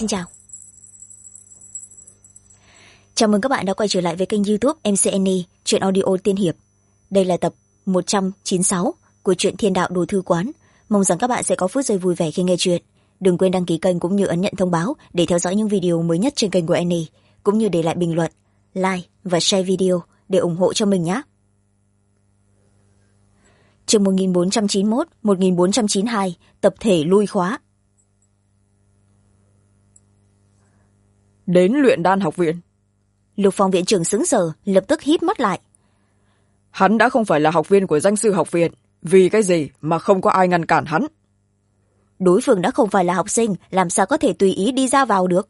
Xin chào. Chào mừng các bạn đã quay trở lại với kênh YouTube MCNE Truyện Audio Tiên Hiệp. Đây là tập 196 của truyện Thiên Đạo Đồ Thư Quán. Mong rằng các bạn sẽ có phút giây vui vẻ khi nghe truyện. Đừng quên đăng ký kênh cũng như ấn nhận thông báo để theo dõi những video mới nhất trên kênh của Annie, cũng như để lại bình luận, like và share video để ủng hộ cho mình nhé. Chương 1491, 1492, tập thể lui khóa. Đến Luyện Đan học viện. Lục Phong viện trưởng sững sờ, lập tức híp mắt lại. Hắn đã không phải là học viên của danh sư học viện, vì cái gì mà không có ai ngăn cản hắn? Đối phương đã không phải là học sinh, làm sao có thể tùy ý đi ra vào được?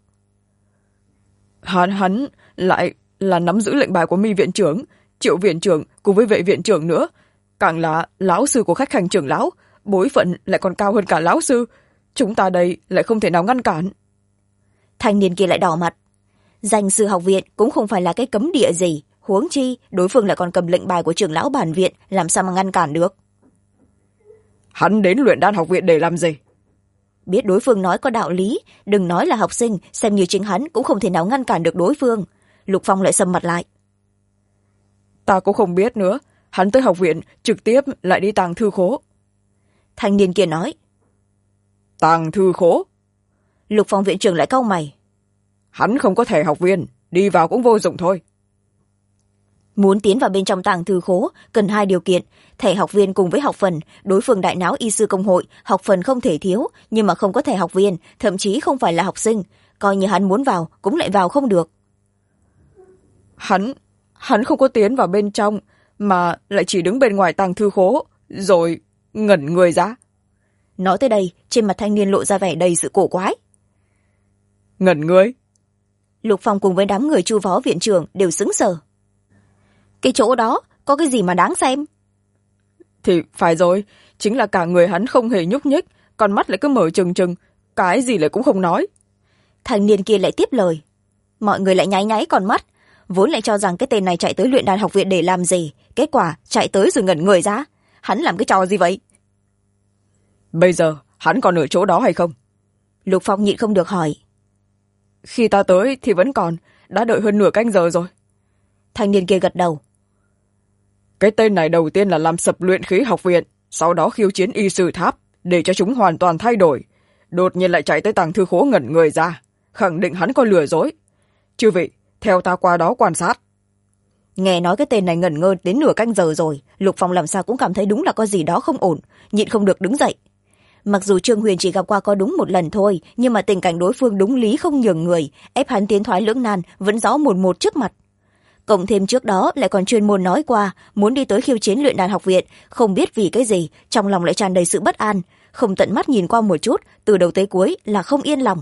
Hắn lại là nắm giữ lệnh bài của Mi viện trưởng, Triệu viện trưởng cùng với Vệ viện trưởng nữa, càng là lão sư của khách hành trưởng lão, bối phận lại còn cao hơn cả lão sư. Chúng ta đây lại không thể nào ngăn cản. Thanh niên kia lại đỏ mặt. Danh sư học viện cũng không phải là cái cấm địa gì, huống chi đối phương lại còn cầm lệnh bài của trưởng lão bản viện, làm sao mà ngăn cản được? Hắn đến Luyện Đan học viện để làm gì? Biết đối phương nói có đạo lý, đừng nói là học sinh, xem như chính hắn cũng không thể nào ngăn cản được đối phương. Lục Phong lại sầm mặt lại. Ta cũng không biết nữa, hắn tới học viện trực tiếp lại đi tàng thư khố. Thanh niên kia nói. Tàng thư khố? Lục Phong viện trưởng lại cau mày. Hắn không có thẻ học viên, đi vào cũng vô dụng thôi. Muốn tiến vào bên trong tàng thư khố cần hai điều kiện: thẻ học viên cùng với học phần. Đối phương đại náo y sư công hội, học phần không thể thiếu, nhưng mà không có thẻ học viên, thậm chí không phải là học sinh, coi như hắn muốn vào cũng lại vào không được. Hắn không có tiến vào bên trong, mà lại chỉ đứng bên ngoài tàng thư khố, rồi ngẩn người ra. Nói tới đây, trên mặt thanh niên lộ ra vẻ đầy sự cổ quái. Ngẩn người? Lục Phong cùng với đám người Chu phó viện trưởng đều sững sờ. Cái chỗ đó có cái gì mà đáng xem? Thì phải rồi, chính là cả người hắn không hề nhúc nhích, con mắt lại cứ mở trừng trừng, cái gì lại cũng không nói. Thanh niên kia lại tiếp lời. Mọi người lại nháy nháy con mắt, vốn lại cho rằng cái tên này chạy tới Luyện Đan học viện để làm gì, kết quả chạy tới rồi ngẩn người ra. Hắn làm cái trò gì vậy? Bây giờ hắn còn ở chỗ đó hay không? Lục Phong nhịn không được hỏi. Khi ta tới thì vẫn còn, đã đợi hơn nửa canh giờ rồi. Thanh niên kia gật đầu. Cái tên này đầu tiên là làm sập luyện khí học viện, sau đó khiêu chiến y sư tháp, để cho chúng hoàn toàn thay đổi. Đột nhiên lại chạy tới tàng thư khố ngẩn người ra, khẳng định hắn có lừa dối. Chư vị, theo ta qua đó quan sát. Nghe nói cái tên này ngẩn ngơ đến nửa canh giờ rồi, Lục Phong làm sao cũng cảm thấy đúng là có gì đó không ổn, nhịn không được đứng dậy. Mặc dù Trương Huyền chỉ gặp qua có đúng một lần thôi, nhưng mà tình cảnh đối phương đúng lý không nhường người, ép hắn tiến thoái lưỡng nan vẫn rõ một một trước mặt. Cộng thêm trước đó lại còn chuyên môn nói qua muốn đi tới khiêu chiến Luyện Đan học viện, không biết vì cái gì trong lòng lại tràn đầy sự bất an, không tận mắt nhìn qua một chút, từ đầu tới cuối là không yên lòng.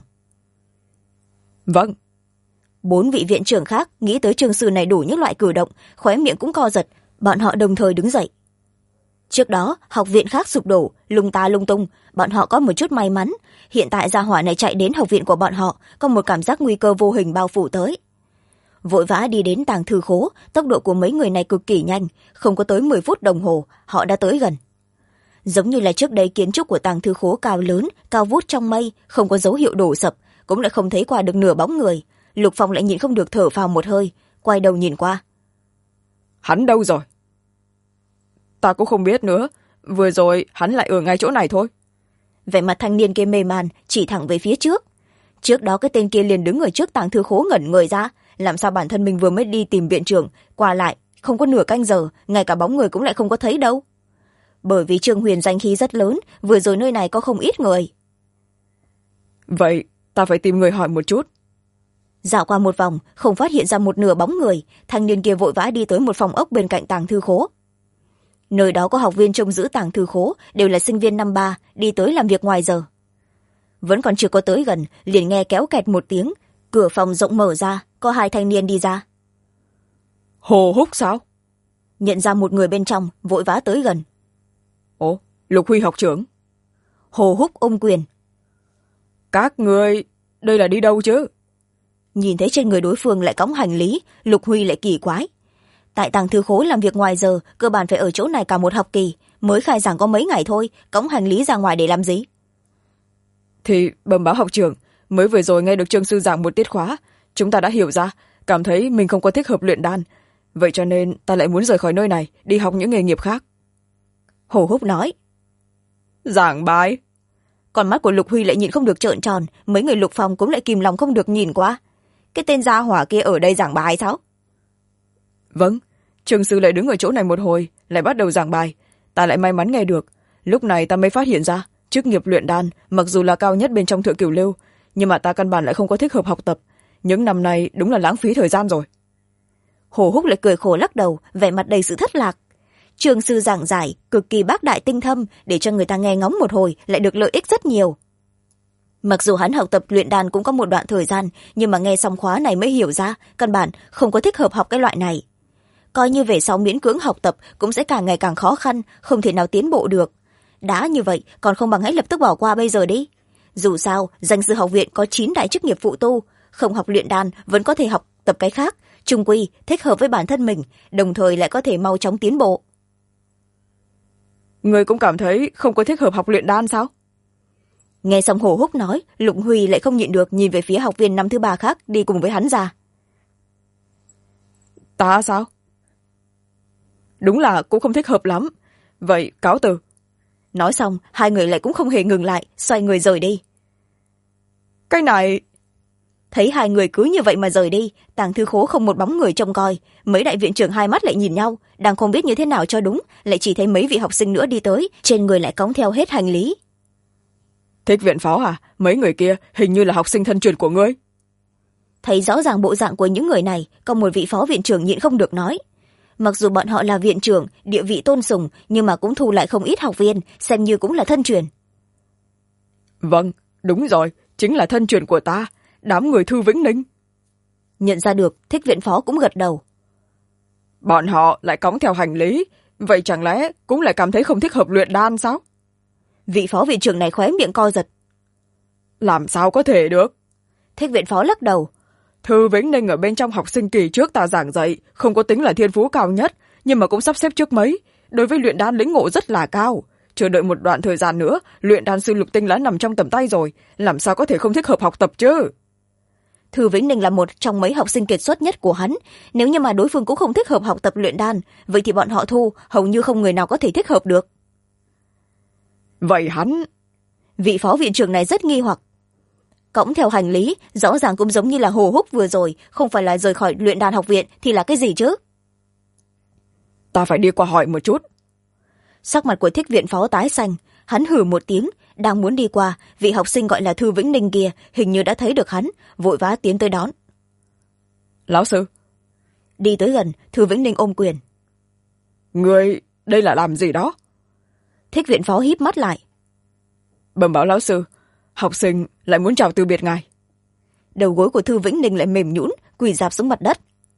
Vâng. 4 vị viện trưởng khác nghĩ tới Trương sư này đủ những loại cử động, khóe miệng cũng co giật, bọn họ đồng thời đứng dậy. Trước đó học viện khác sụp đổ, lung ta lung tung, bọn họ có một chút may mắn, hiện tại gia hỏa này chạy đến học viện của bọn họ, có một cảm giác nguy cơ vô hình bao phủ tới. Vội vã đi đến tàng thư khố, tốc độ của mấy người này cực kỳ nhanh, không có tới 10 phút đồng hồ họ đã tới gần. Giống như là trước đây kiến trúc của tàng thư khố cao lớn, cao vút trong mây, không có dấu hiệu đổ sập, cũng lại không thấy qua được nửa bóng người. Lục Phong lại nhịn không được thở phào một hơi, quay đầu nhìn qua. Hắn đâu rồi? Ta cũng không biết nữa, vừa rồi hắn lại ở ngay chỗ này thôi. Vẻ mặt thanh niên kia mê man, chỉ thẳng về phía trước. Trước đó cái tên kia liền đứng ở trước tàng thư khố ngẩn người ra, làm sao bản thân mình vừa mới đi tìm viện trưởng, qua lại không có nửa canh giờ, ngay cả bóng người cũng lại không có thấy đâu. Bởi vì Trương Huyền danh khí rất lớn, vừa rồi nơi này có không ít người. Vậy ta phải tìm người hỏi một chút. Dạo qua một vòng, không phát hiện ra một nửa bóng người, thanh niên kia vội vã đi tới một phòng ốc bên cạnh tàng thư khố. Nơi đó có học viên trông giữ tàng thư khố, đều là sinh viên năm 3, đi tới làm việc ngoài giờ. Vẫn còn chưa có tới gần, liền nghe kéo kẹt một tiếng, cửa phòng rộng mở ra, có 2 thanh niên đi ra. Hồ Húc sao? Nhận ra một người bên trong, vội vã tới gần. Ồ, Lục Huy học trưởng. Hồ Húc ôm quyền. Các người đây là đi đâu chứ? Nhìn thấy trên người đối phương lại cõng hành lý, Lục Huy lại kỳ quái. Tại tàng thư khố làm việc ngoài giờ, cơ bản phải ở chỗ này cả một học kỳ, mới khai giảng có mấy ngày thôi, cõng hành lý ra ngoài để làm gì? Thì bẩm báo học trưởng, mới vừa rồi nghe được Trương sư giảng một tiết khóa, chúng ta đã hiểu ra, cảm thấy mình không có thích hợp luyện đan. Vậy cho nên ta lại muốn rời khỏi nơi này, đi học những nghề nghiệp khác. Hồ Húc nói. Giảng bài. Con mắt của Lục Huy lại nhìn không được trợn tròn, mấy người Lục Phòng cũng lại kìm lòng không được nhìn qua. Cái tên gia hỏa kia ở đây giảng bài sao? Vâng, Trương sư lại đứng ở chỗ này một hồi, lại bắt đầu giảng bài. Ta lại may mắn nghe được. Lúc này ta mới phát hiện ra, chức nghiệp luyện đan mặc dù là cao nhất bên trong Thượng Cửu Lưu, nhưng mà ta căn bản lại không có thích hợp học tập. Những năm này đúng là lãng phí thời gian rồi. Hồ Húc lại cười khổ lắc đầu, vẻ mặt đầy sự thất lạc. Trương sư giảng giải cực kỳ bác đại tinh thâm, để cho người ta nghe ngóng một hồi lại được lợi ích rất nhiều. Mặc dù hắn học tập luyện đan cũng có một đoạn thời gian, nhưng mà nghe xong khóa này mới hiểu ra căn bản không có thích hợp học cái loại này. Coi như về sau miễn cưỡng học tập cũng sẽ càng ngày càng khó khăn, không thể nào tiến bộ được. Đã như vậy còn không bằng hãy lập tức bỏ qua bây giờ đi. Dù sao danh sư học viện có 9 đại chức nghiệp phụ tu, không học luyện đan vẫn có thể học tập cái khác, chung quy thích hợp với bản thân mình, đồng thời lại có thể mau chóng tiến bộ. Người cũng cảm thấy không có thích hợp học luyện đan sao? Nghe xong Hồ Húc nói, Lục Huy lại không nhịn được nhìn về phía học viên năm thứ 3 khác đi cùng với hắn ra. Ta sao? Đúng là cũng không thích hợp lắm. Vậy cáo từ. Nói xong, hai người lại cũng không hề ngừng lại, xoay người rời đi. Cái này... Thấy hai người cứ như vậy mà rời đi, Tàng Thư Khố không một bóng người trông coi. Mấy đại viện trưởng hai mắt lại nhìn nhau, đang không biết như thế nào cho đúng, lại chỉ thấy mấy vị học sinh nữa đi tới, trên người lại cõng theo hết hành lý. Thích Viện Phó à? Mấy người kia hình như là học sinh thân truyền của ngươi. Thấy rõ ràng bộ dạng của những người này, có một vị phó viện trưởng nhịn không được nói. Mặc dù bọn họ là viện trưởng, địa vị tôn sùng, nhưng mà cũng thu lại không ít học viên, xem như cũng là thân truyền. Vâng, đúng rồi, chính là thân truyền của ta, đám người Thư Vĩnh Ninh. Nhận ra được, Thích Viện Phó cũng gật đầu. Bọn họ lại cõng theo hành lý, vậy chẳng lẽ cũng lại cảm thấy không thích hợp luyện đan sao? Vị phó viện trưởng này khóe miệng co giật. Làm sao có thể được? Thích Viện Phó lắc đầu. Thư Vĩnh Ninh ở bên trong học sinh kỳ trước ta giảng dạy, không có tính là thiên phú cao nhất, nhưng mà cũng sắp xếp trước mấy. Đối với luyện đan lĩnh ngộ rất là cao. Chờ đợi một đoạn thời gian nữa, luyện đan sư Lục Tinh đã nằm trong tầm tay rồi, làm sao có thể không thích hợp học tập chứ? Thư Vĩnh Ninh là một trong mấy học sinh kiệt xuất nhất của hắn. Nếu như mà đối phương cũng không thích hợp học tập luyện đan, vậy thì bọn họ thu hầu như không người nào có thể thích hợp được. Vậy hắn... Vị phó viện trưởng này rất nghi hoặc. Cõng theo hành lý, rõ ràng cũng giống như là Hồ Húc vừa rồi, không phải là rời khỏi luyện đan học viện thì là cái gì chứ? Ta phải đi qua hỏi một chút. Sắc mặt của Thích Viện Phó tái xanh, hắn hừ một tiếng, đang muốn đi qua, vị học sinh gọi là Thư Vĩnh Ninh kia hình như đã thấy được hắn, vội vã tiến tới đón. Lão sư. Đi tới gần, Thư Vĩnh Ninh ôm quyền. Người đây là làm gì đó? Thích Viện Phó híp mắt lại. Bẩm báo lão sư, học sinh lại muốn chào từ biệt ngài. Đầu gối của Thư Vĩnh Ninh lại mềm nhũn, quỳ rạp xuống mặt đất.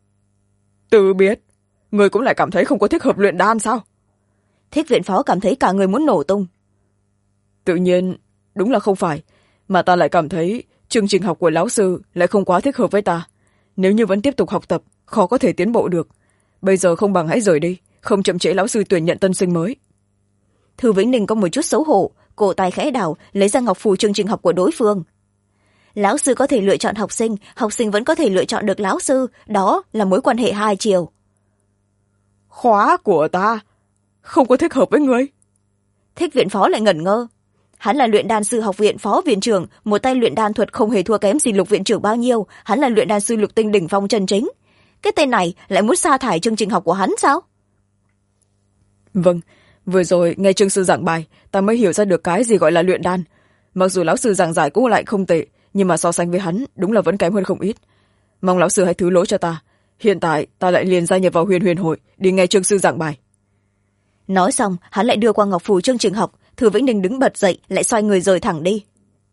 Từ biệt? Người cũng lại cảm thấy không có thích hợp luyện đan sao? Thích Viện Phó cảm thấy cả người muốn nổ tung. Tự nhiên, đúng là không phải, mà ta lại cảm thấy chương trình học của lão sư lại không quá thích hợp với ta. Nếu như vẫn tiếp tục học tập, khó có thể tiến bộ được. Bây giờ không bằng hãy rời đi, không chậm trễ lão sư tuyển nhận tân sinh mới. Thư Vĩnh Ninh có một chút xấu hổ, cổ tay khẽ đảo, lấy ra ngọc phù chương trình học của đối phương. Lão sư có thể lựa chọn học sinh vẫn có thể lựa chọn được lão sư, đó là mối quan hệ hai chiều. Khóa của ta không có thích hợp với ngươi. Thích Viện Phó lại ngẩn ngơ. Hắn là luyện đan sư học viện phó viện trưởng, một tay luyện đan thuật không hề thua kém gì Lục viện trưởng bao nhiêu, hắn là luyện đan sư Lục Tinh đỉnh phong chân chính. Cái tên này lại muốn sa thải chương trình học của hắn sao? Vâng, vừa rồi nghe Trương sư giảng bài, ta mới hiểu ra được cái gì gọi là luyện đan. Mặc dù lão sư giảng giải cũng lại không tệ, nhưng mà so sánh với hắn đúng là vẫn kém hơn không ít. Mong lão sư hãy thứ lỗi cho ta. Hiện tại ta lại liền gia nhập vào Huyền Huyền hội đi nghe Trương sư giảng bài. Nói xong, hắn lại đưa qua ngọc phù chương trình học. Thư Vĩnh Ninh đứng bật dậy, lại xoay người rời thẳng đi.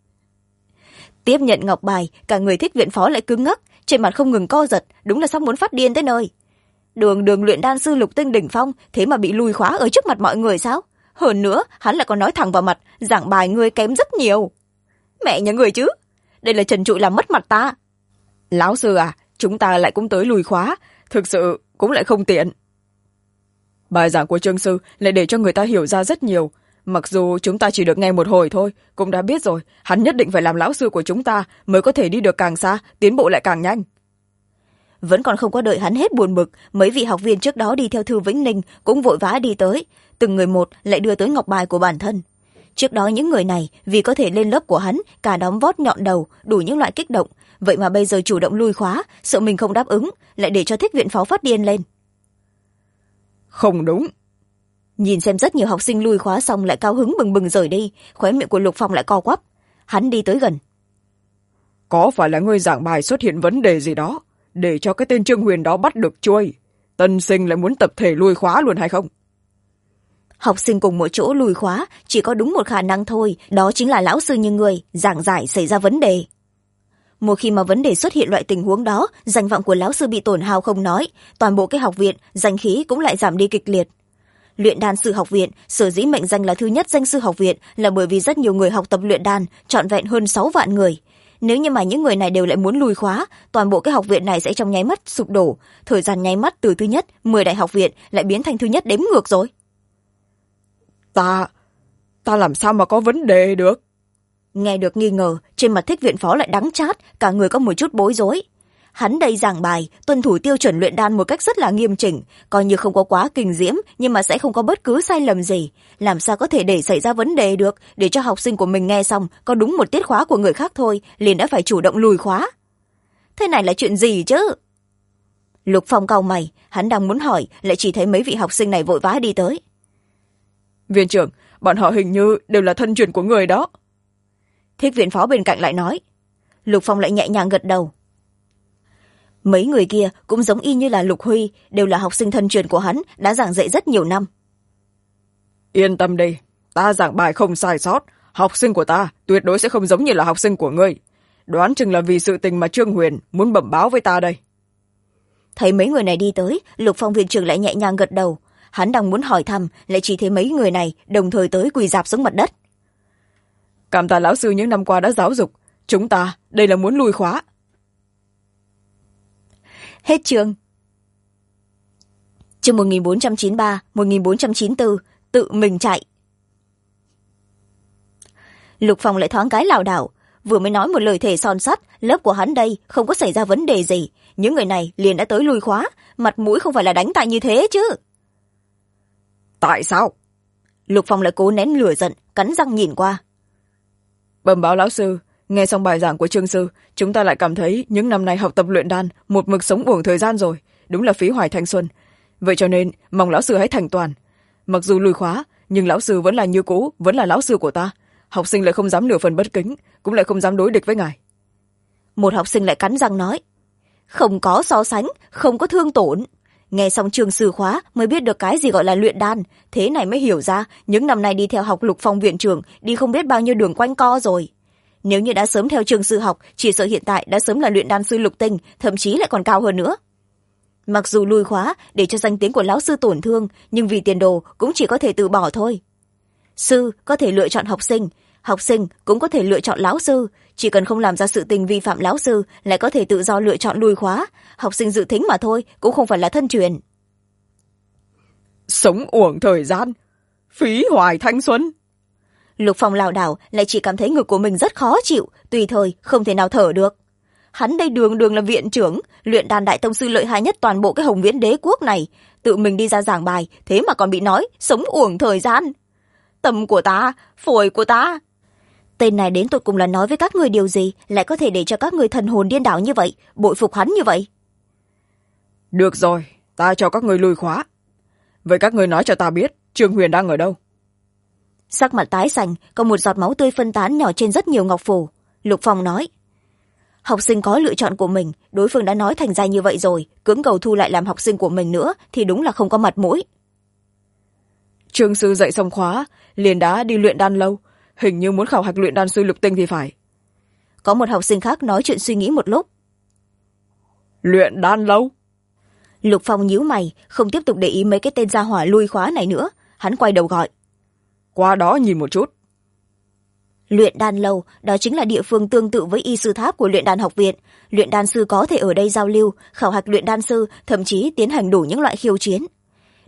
Tiếp nhận ngọc bài, cả người Thích Viện Phó lại cứng ngắc, trên mặt không ngừng co giật, đúng là sắp muốn phát điên tới nơi. Đường luyện đan sư Lục Tinh đỉnh phong, thế mà bị lùi khóa ở trước mặt mọi người sao? Hơn nữa, hắn lại còn nói thẳng vào mặt, giảng bài ngươi kém rất nhiều. Mẹ nhà người chứ, đây là trần trụi làm mất mặt ta. Lão sư à, chúng ta lại cũng tới lùi khóa, thực sự cũng lại không tiện. Bài giảng của Trương sư lại để cho người ta hiểu ra rất nhiều. Mặc dù chúng ta chỉ được nghe một hồi thôi, cũng đã biết rồi, hắn nhất định phải làm lão sư của chúng ta mới có thể đi được càng xa, tiến bộ lại càng nhanh. Vẫn còn không có đợi hắn hết buồn bực, mấy vị học viên trước đó đi theo Thư Vĩnh Ninh cũng vội vã đi tới, từng người một lại đưa tới ngọc bài của bản thân. Trước đó những người này vì có thể lên lớp của hắn, cả đám vót nhọn đầu, đủ những loại kích động, vậy mà bây giờ chủ động lui khóa, sợ mình không đáp ứng, lại để cho Thích Viện Phó phát điên lên. Không đúng. Nhìn xem rất nhiều học sinh lui khóa xong lại cao hứng bừng bừng rời đi, khóe miệng của Lục Phong lại co quắp. Hắn đi tới gần. Có phải là ngươi giảng bài xuất hiện vấn đề gì đó, để cho cái tên Trương Huyền đó bắt được chuôi? Tân sinh lại muốn tập thể lui khóa luôn hay không? Học sinh cùng một chỗ lùi khóa chỉ có đúng một khả năng thôi, đó chính là lão sư như người giảng giải xảy ra vấn đề. Một khi mà vấn đề xuất hiện loại tình huống đó, danh vọng của lão sư bị tổn hao không nói, toàn bộ cái học viện danh khí cũng lại giảm đi kịch liệt. Luyện đan sư học viện sở dĩ mệnh danh là thứ nhất danh sư học viện là bởi vì rất nhiều người học tập luyện đan, trọn vẹn hơn 6 vạn người. Nếu như mà những người này đều lại muốn lùi khóa, toàn bộ cái học viện này sẽ trong nháy mắt sụp đổ, thời gian nháy mắt từ thứ nhất 10 đại học viện lại biến thành thứ nhất đếm ngược rồi. Ta làm sao mà có vấn đề được? Nghe được nghi ngờ, trên mặt Thích Viện Phó lại đắng chát, cả người có một chút bối rối. Hắn đây giảng bài tuân thủ tiêu chuẩn luyện đan một cách rất là nghiêm chỉnh, coi như không có quá kinh diễm nhưng mà sẽ không có bất cứ sai lầm gì, làm sao có thể để xảy ra vấn đề được, để cho học sinh của mình nghe xong có đúng một tiết khóa của người khác thôi liền đã phải chủ động lùi khóa. Thế này là chuyện gì chứ? Lục Phong cau mày, hắn đang muốn hỏi lại chỉ thấy mấy vị học sinh này vội vã đi tới. Viện trưởng, bọn họ hình như đều là thân truyền của người đó. Thích Viện Phó bên cạnh lại nói. Lục Phong lại nhẹ nhàng gật đầu. Mấy người kia cũng giống y như là Lục Huy, đều là học sinh thân truyền của hắn, đã giảng dạy rất nhiều năm. Yên tâm đi, ta giảng bài không sai sót, học sinh của ta tuyệt đối sẽ không giống như là học sinh của ngươi. Đoán chừng là vì sự tình mà Trương Huyền muốn bẩm báo với ta đây. Thấy mấy người này đi tới, Lục Phong viện trưởng lại nhẹ nhàng gật đầu. Hắn đang muốn hỏi thăm, lại chỉ thấy mấy người này đồng thời tới quỳ rạp xuống mặt đất. Cảm tạ lão sư những năm qua đã giáo dục, chúng ta đây là muốn lùi khóa. Hết chương. Chương 1493, 1494, tự mình chạy. Lục Phong lại thoáng cái lảo đảo, vừa mới nói một lời thề son sắt, lớp của hắn đây không có xảy ra vấn đề gì, những người này liền đã tới lùi khóa, mặt mũi không phải là đánh tại như thế chứ. Tại sao? Lục Phong lại cố nén lửa giận, cắn răng nhìn qua. Bẩm báo lão sư, nghe xong bài giảng của Trương sư, chúng ta lại cảm thấy những năm nay học tập luyện đan một mực sống uổng thời gian rồi, đúng là phí hoài thanh xuân. Vậy cho nên mong lão sư hãy thành toàn. Mặc dù lùi khóa, nhưng lão sư vẫn là như cũ, vẫn là lão sư của ta. Học sinh lại không dám nửa phần bất kính, cũng lại không dám đối địch với ngài. Một học sinh lại cắn răng nói. Không có so sánh, không có thương tổn. Nghe xong Trương sư khóa mới biết được cái gì gọi là luyện đan, thế này mới hiểu ra những năm nay đi theo học Lục Phong viện trưởng đi không biết bao nhiêu đường quanh co rồi. Nếu như đã sớm theo Trương sư học, chỉ sợ hiện tại đã sớm là luyện đan sư lục tinh, thậm chí lại còn cao hơn nữa. Mặc dù lùi khóa để cho danh tiếng của lão sư tổn thương, nhưng vì tiền đồ cũng chỉ có thể từ bỏ thôi. Sư có thể lựa chọn học sinh cũng có thể lựa chọn lão sư, chỉ cần không làm ra sự tình vi phạm lão sư lại có thể tự do lựa chọn lùi khóa, học sinh dự thính mà thôi, cũng không phải là thân truyền. Sống uổng thời gian, phí hoài thanh xuân. Lục Phong lảo đảo lại chỉ cảm thấy ngực của mình rất khó chịu, tùy thời không thể nào thở được. Hắn đây đường đường là viện trưởng, luyện đan đại tông sư lợi hại nhất toàn bộ cái Hồng Viễn đế quốc này, tự mình đi ra giảng bài, thế mà còn bị nói sống uổng thời gian. Tâm của ta, phổi của ta. Tên này đến tột cùng là nói với các người điều gì, lại có thể để cho các người thần hồn điên đảo như vậy, bội phục hắn như vậy. Được rồi, ta cho các người lùi khóa. Vậy các người nói cho ta biết Trương Huyền đang ở đâu? Sắc mặt tái xanh, có một giọt máu tươi phân tán nhỏ trên rất nhiều ngọc phù. Lục Phong nói. Học sinh có lựa chọn của mình, đối phương đã nói thành ra như vậy rồi, cưỡng cầu thu lại làm học sinh của mình nữa thì đúng là không có mặt mũi. Trương sư dạy xong khóa, liền đã đi luyện đan lâu, hình như muốn khảo hạch luyện đan sư lục tinh thì phải. Có một học sinh khác nói chuyện suy nghĩ một lúc. Luyện đan lâu? Lục Phong nhíu mày, không tiếp tục để ý mấy cái tên gia hỏa lui khóa này nữa, hắn quay đầu gọi. Qua đó nhìn một chút. Luyện đan lâu, đó chính là địa phương tương tự với y sư tháp của luyện đan học viện. Luyện đan sư có thể ở đây giao lưu, khảo hạch luyện đan sư, thậm chí tiến hành đủ những loại khiêu chiến.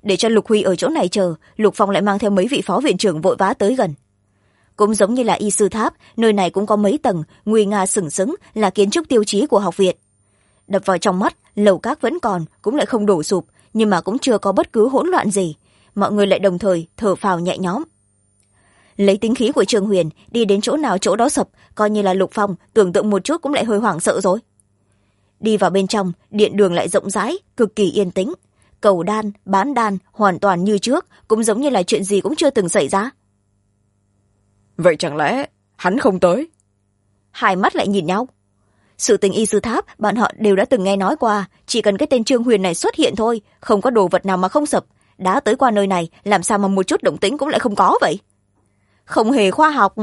để cho Lục Huy ở chỗ này chờ, Lục Phong lại mang theo mấy vị phó viện trưởng vội vã tới gần. Cũng giống như là y sư tháp, nơi này cũng có mấy tầng, nguy nga sừng sững là kiến trúc tiêu chí của học viện. Đập vào trong mắt, lầu các vẫn còn, cũng lại không đổ sụp, nhưng mà cũng chưa có bất cứ hỗn loạn gì. Mọi người lại đồng thời thở phào nhẹ nhõm. Lấy tính khí của Trương Huyền, đi đến chỗ nào chỗ đó sập, coi như là Lục Phong tưởng tượng một chút cũng lại hơi hoảng sợ rồi. Đi vào bên trong, điện đường lại rộng rãi, cực kỳ yên tĩnh. Cầu đan, bán đan hoàn toàn như trước, cũng giống như là chuyện gì cũng chưa từng xảy ra. Vậy chẳng lẽ hắn không tới? Hai mắt lại nhìn nhau. Sự tình y sư tháp bọn họ đều đã từng nghe nói qua, chỉ cần cái tên Trương Huyền này xuất hiện thôi, không có đồ vật nào mà không sập. Đã tới qua nơi này, làm sao mà một chút động tĩnh cũng lại không có vậy? Không hề khoa học.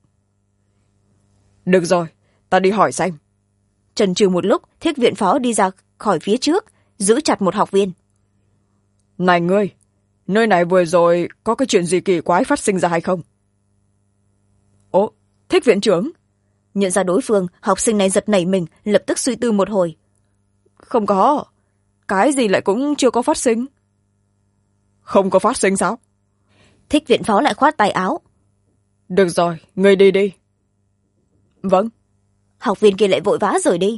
Được rồi, ta đi hỏi xem. Chần chừ một lúc, Thiết viện phó đi ra khỏi phía trước, giữ chặt một học viên. Này ngươi, nơi này vừa rồi có cái chuyện gì kỳ quái phát sinh ra hay không? Ồ, Thích viện trưởng. Nhận ra đối phương, học sinh này giật nảy mình, lập tức suy tư một hồi. Không có, cái gì lại cũng chưa có phát sinh. Không có phát sinh sao? Thích viện phó lại khoát tay áo. Được rồi, ngươi đi đi. Vâng. Học viên kia lại vội vã rời đi.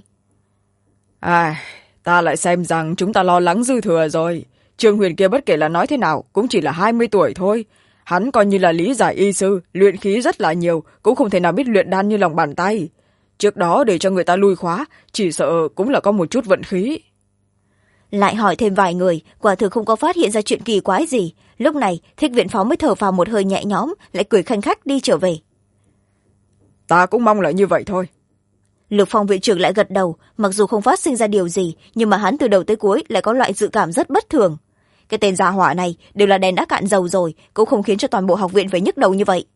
Ta lại xem rằng chúng ta lo lắng dư thừa rồi. Trương Huyền kia bất kể là nói thế nào cũng chỉ là 20 tuổi thôi. Hắn coi như là lý giải y sư, luyện khí rất là nhiều, cũng không thể nào biết luyện đan như lòng bàn tay. Trước đó để cho người ta lui khóa, chỉ sợ cũng là có một chút vận khí. Lại hỏi thêm vài người, quả thực không có phát hiện ra chuyện kỳ quái gì. Lúc này, Thích viện phó mới thở phào một hơi nhẹ nhõm, lại cười khanh khách đi trở về. Ta cũng mong là như vậy thôi. Lục Phong viện trưởng lại gật đầu, mặc dù không phát sinh ra điều gì, nhưng mà hắn từ đầu tới cuối lại có loại dự cảm rất bất thường. Cái tên gia hỏa này đều là đèn đã cạn dầu rồi, cũng không khiến cho toàn bộ học viện phải nhức đầu như vậy.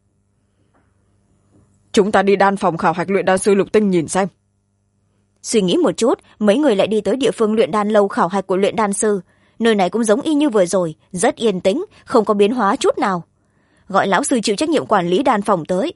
Chúng ta đi đan phòng khảo hạch luyện đan sư Lục Tinh nhìn xem. Suy nghĩ một chút, mấy người lại đi tới địa phương luyện đan lâu khảo hạch của luyện đan sư. Nơi này cũng giống y như vừa rồi, rất yên tĩnh, không có biến hóa chút nào. Gọi lão sư chịu trách nhiệm quản lý đan phòng tới.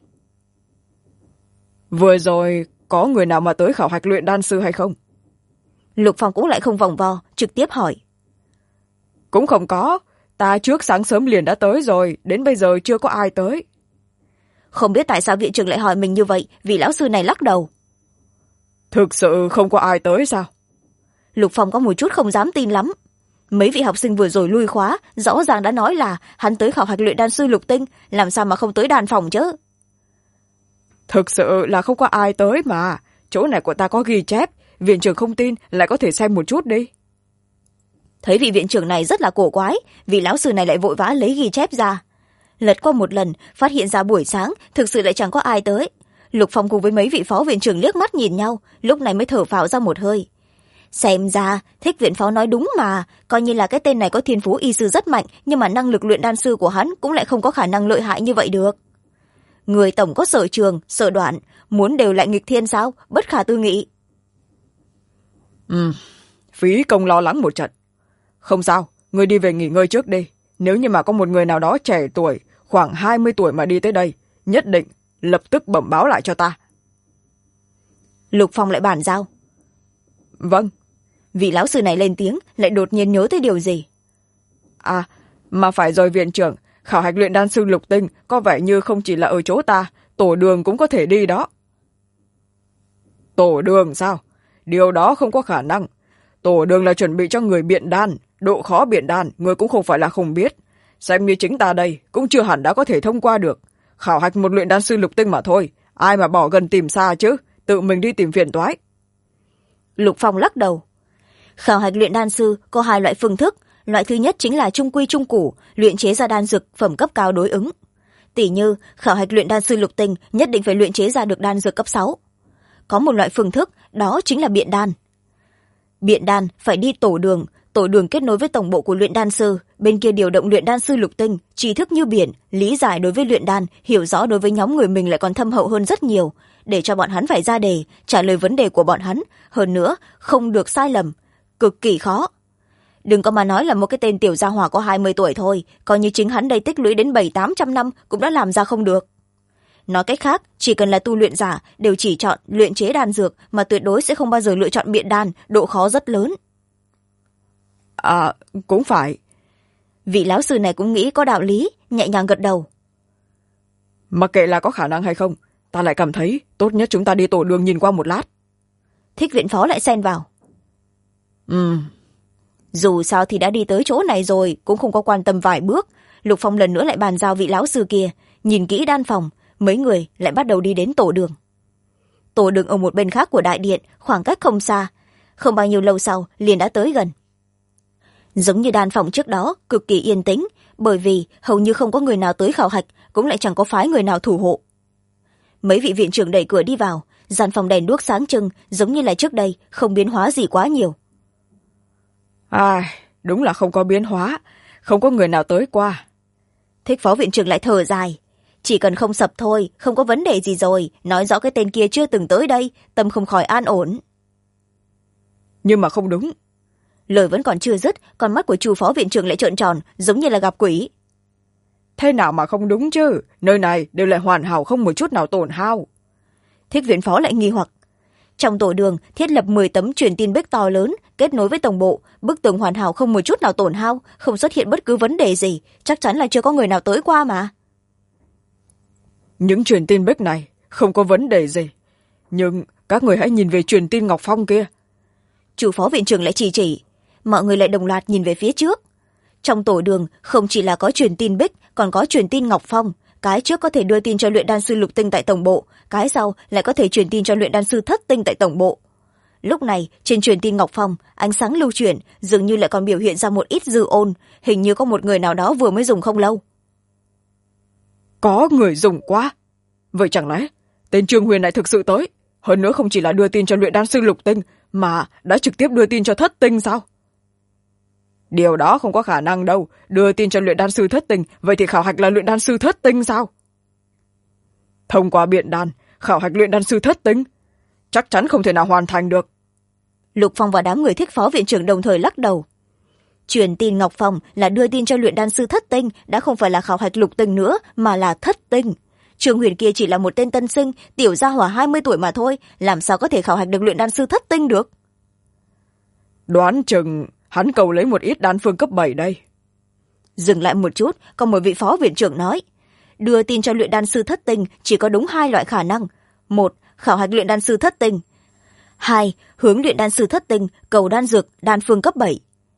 Vừa rồi có người nào mà tới khảo hạch luyện đan sư hay không? Lục Phong cũng lại không vòng vo, trực tiếp hỏi. Cũng không có, ta trước sáng sớm liền đã tới rồi, đến bây giờ chưa có ai tới. Không biết tại sao viện trưởng lại hỏi mình như vậy, vì lão sư này lắc đầu. Thực sự không có ai tới sao? Lục Phong có một chút không dám tin lắm. Mấy vị học sinh vừa rồi lui khóa, rõ ràng đã nói là hắn tới khảo hạch luyện đan sư Lục Tinh, làm sao mà không tới đan phòng chứ? Thực sự là không có ai tới mà, chỗ này của ta có ghi chép, viện trưởng không tin lại có thể xem một chút đi. Thấy vị viện trưởng này rất là cổ quái, vị lão sư này lại vội vã lấy ghi chép ra. Lật qua một lần, phát hiện ra buổi sáng thực sự lại chẳng có ai tới. Lục Phong cùng với mấy vị phó viện trưởng liếc mắt nhìn nhau, lúc này mới thở phào ra một hơi. Xem ra, Thích viện phó nói đúng mà, coi như là cái tên này có thiên phú y sư rất mạnh, nhưng mà năng lực luyện đan sư của hắn cũng lại không có khả năng lợi hại như vậy được. Người tổng có sở trường, sở đoạn, muốn đều lại nghịch thiên sao, bất khả tư nghị. Phí công lo lắng một trận. Không sao, ngươi đi về nghỉ ngơi trước đi. Nếu như mà có một người nào đó trẻ tuổi, khoảng 20 tuổi mà đi tới đây, nhất định lập tức bẩm báo lại cho ta. Lục Phong lại bàn giao. Vâng. Vị lão sư này lên tiếng, lại đột nhiên nhớ tới điều gì. Mà phải rồi viện trưởng, khảo hạch luyện đan sư Lục Tinh có vẻ như không chỉ là ở chỗ ta, tổ đường cũng có thể đi đó. Tổ đường sao? Điều đó không có khả năng. Tổ đường là chuẩn bị cho người biện đan, độ khó biện đan người cũng không phải là không biết. Xem như chính ta đây cũng chưa hẳn đã có thể thông qua được. Khảo hạch một luyện đan sư Lục Tinh mà thôi, ai mà bỏ gần tìm xa chứ, tự mình đi tìm phiền toái. Lục Phong lắc đầu. Khảo hạch luyện đan sư có hai loại phương thức. Loại thứ nhất chính là trung quy trung củ, luyện chế ra đan dược phẩm cấp cao đối ứng. Tỉ như khảo hạch luyện đan sư Lục Tinh nhất định phải luyện chế ra được đan dược cấp 6. Có một loại phương thức, đó chính là biện đan. Biện đan phải đi tổ đường kết nối với tổng bộ của luyện đan sư, bên kia điều động luyện đan sư Lục Tinh, tri thức như biển, lý giải đối với luyện đan, hiểu rõ đối với nhóm người mình lại còn thâm hậu hơn rất nhiều, để cho bọn hắn phải ra đề, trả lời vấn đề của bọn hắn, hơn nữa không được sai lầm, cực kỳ khó. Đừng có mà nói là một cái tên tiểu gia hỏa có 20 tuổi thôi, coi như chính hắn đây tích lũy đến 700-800 năm cũng đã làm ra không được. Nói cách khác, chỉ cần là tu luyện giả đều chỉ chọn luyện chế đan dược mà tuyệt đối sẽ không bao giờ lựa chọn biện đan, độ khó rất lớn. Cũng phải. Vị lão sư này cũng nghĩ có đạo lý, nhẹ nhàng gật đầu. Mặc kệ là có khả năng hay không, ta lại cảm thấy tốt nhất chúng ta đi tổ đường nhìn qua một lát. Thích viện phó lại xen vào. Dù sao thì đã đi tới chỗ này rồi, cũng không có quan tâm vài bước. Lục Phong lần nữa lại bàn giao vị lão sư kia, nhìn kỹ đan phòng, mấy người lại bắt đầu đi đến tổ đường. Tổ đường ở một bên khác của đại điện, khoảng cách không xa, không bao nhiêu lâu sau liền đã tới gần. Giống như đan phòng trước đó, cực kỳ yên tĩnh, bởi vì hầu như không có người nào tới khảo hạch, cũng lại chẳng có phái người nào thủ hộ. Mấy vị viện trưởng đẩy cửa đi vào, gian phòng đèn đuốc sáng trưng, giống như là trước đây, không biến hóa gì quá nhiều. Đúng là không có biến hóa, không có người nào tới qua. Thích phó viện trưởng lại thở dài. Chỉ cần không sập thôi, không có vấn đề gì rồi, nói rõ cái tên kia chưa từng tới đây, tâm không khỏi an ổn. Nhưng mà không đúng. Lời vẫn còn chưa dứt, con mắt của chu phó viện trưởng lại trợn tròn, giống như là gặp quỷ. Thế nào mà không đúng chứ, nơi này đều là hoàn hảo, không một chút nào tổn hao. Thích viện phó lại nghi hoặc. Trong tổ đường thiết lập 10 tấm truyền tin bích to lớn, kết nối với tổng bộ, bức tường hoàn hảo không một chút nào tổn hao, không xuất hiện bất cứ vấn đề gì, chắc chắn là chưa có người nào tới qua mà. Những truyền tin bích này không có vấn đề gì, nhưng các người hãy nhìn về truyền tin Ngọc Phong kia. Chủ phó viện trưởng lại chỉ, mọi người lại đồng loạt nhìn về phía trước. Trong tổ đường không chỉ là có truyền tin bích, còn có truyền tin Ngọc Phong. Cái trước có thể đưa tin cho luyện đan sư lục tinh tại tổng bộ, cái sau lại có thể truyền tin cho luyện đan sư thất tinh tại tổng bộ. Lúc này trên truyền tin Ngọc Phong, ánh sáng lưu chuyển, dường như lại còn biểu hiện ra một ít dư ôn, hình như có một người nào đó vừa mới dùng không lâu. Có người dùng quá. Vậy chẳng lẽ tên Trương Huyền này thực sự tới, hơn nữa không chỉ là đưa tin cho luyện đan sư lục tinh, mà đã trực tiếp đưa tin cho thất tinh sao? Điều đó không có khả năng đâu, đưa tin cho luyện đan sư thất tinh, vậy thì khảo hạch là luyện đan sư thất tinh sao? Thông qua biện đan, khảo hạch luyện đan sư thất tinh, chắc chắn không thể nào hoàn thành được. Lục Phong và đám người Thích phó viện trưởng đồng thời lắc đầu. Truyền tin Ngọc Phong là đưa tin cho luyện đan sư thất tinh, đã không phải là khảo hạch lục tinh nữa, mà là thất tinh. Trương Huyền kia chỉ là một tên tân sinh, tiểu gia hỏa 20 tuổi mà thôi, làm sao có thể khảo hạch được luyện đan sư thất tinh được? Đoán chừng hắn cầu lấy một ít đan phương cấp 7 đây. Dừng lại một chút, còn một vị phó viện trưởng nói, đưa tin cho luyện đan sư thất tinh chỉ có đúng 2 loại khả năng. 1. Khảo hạch luyện đan sư thất tinh. 2. Hướng luyện đan sư thất tinh, cầu đan dược, đan phương cấp 7.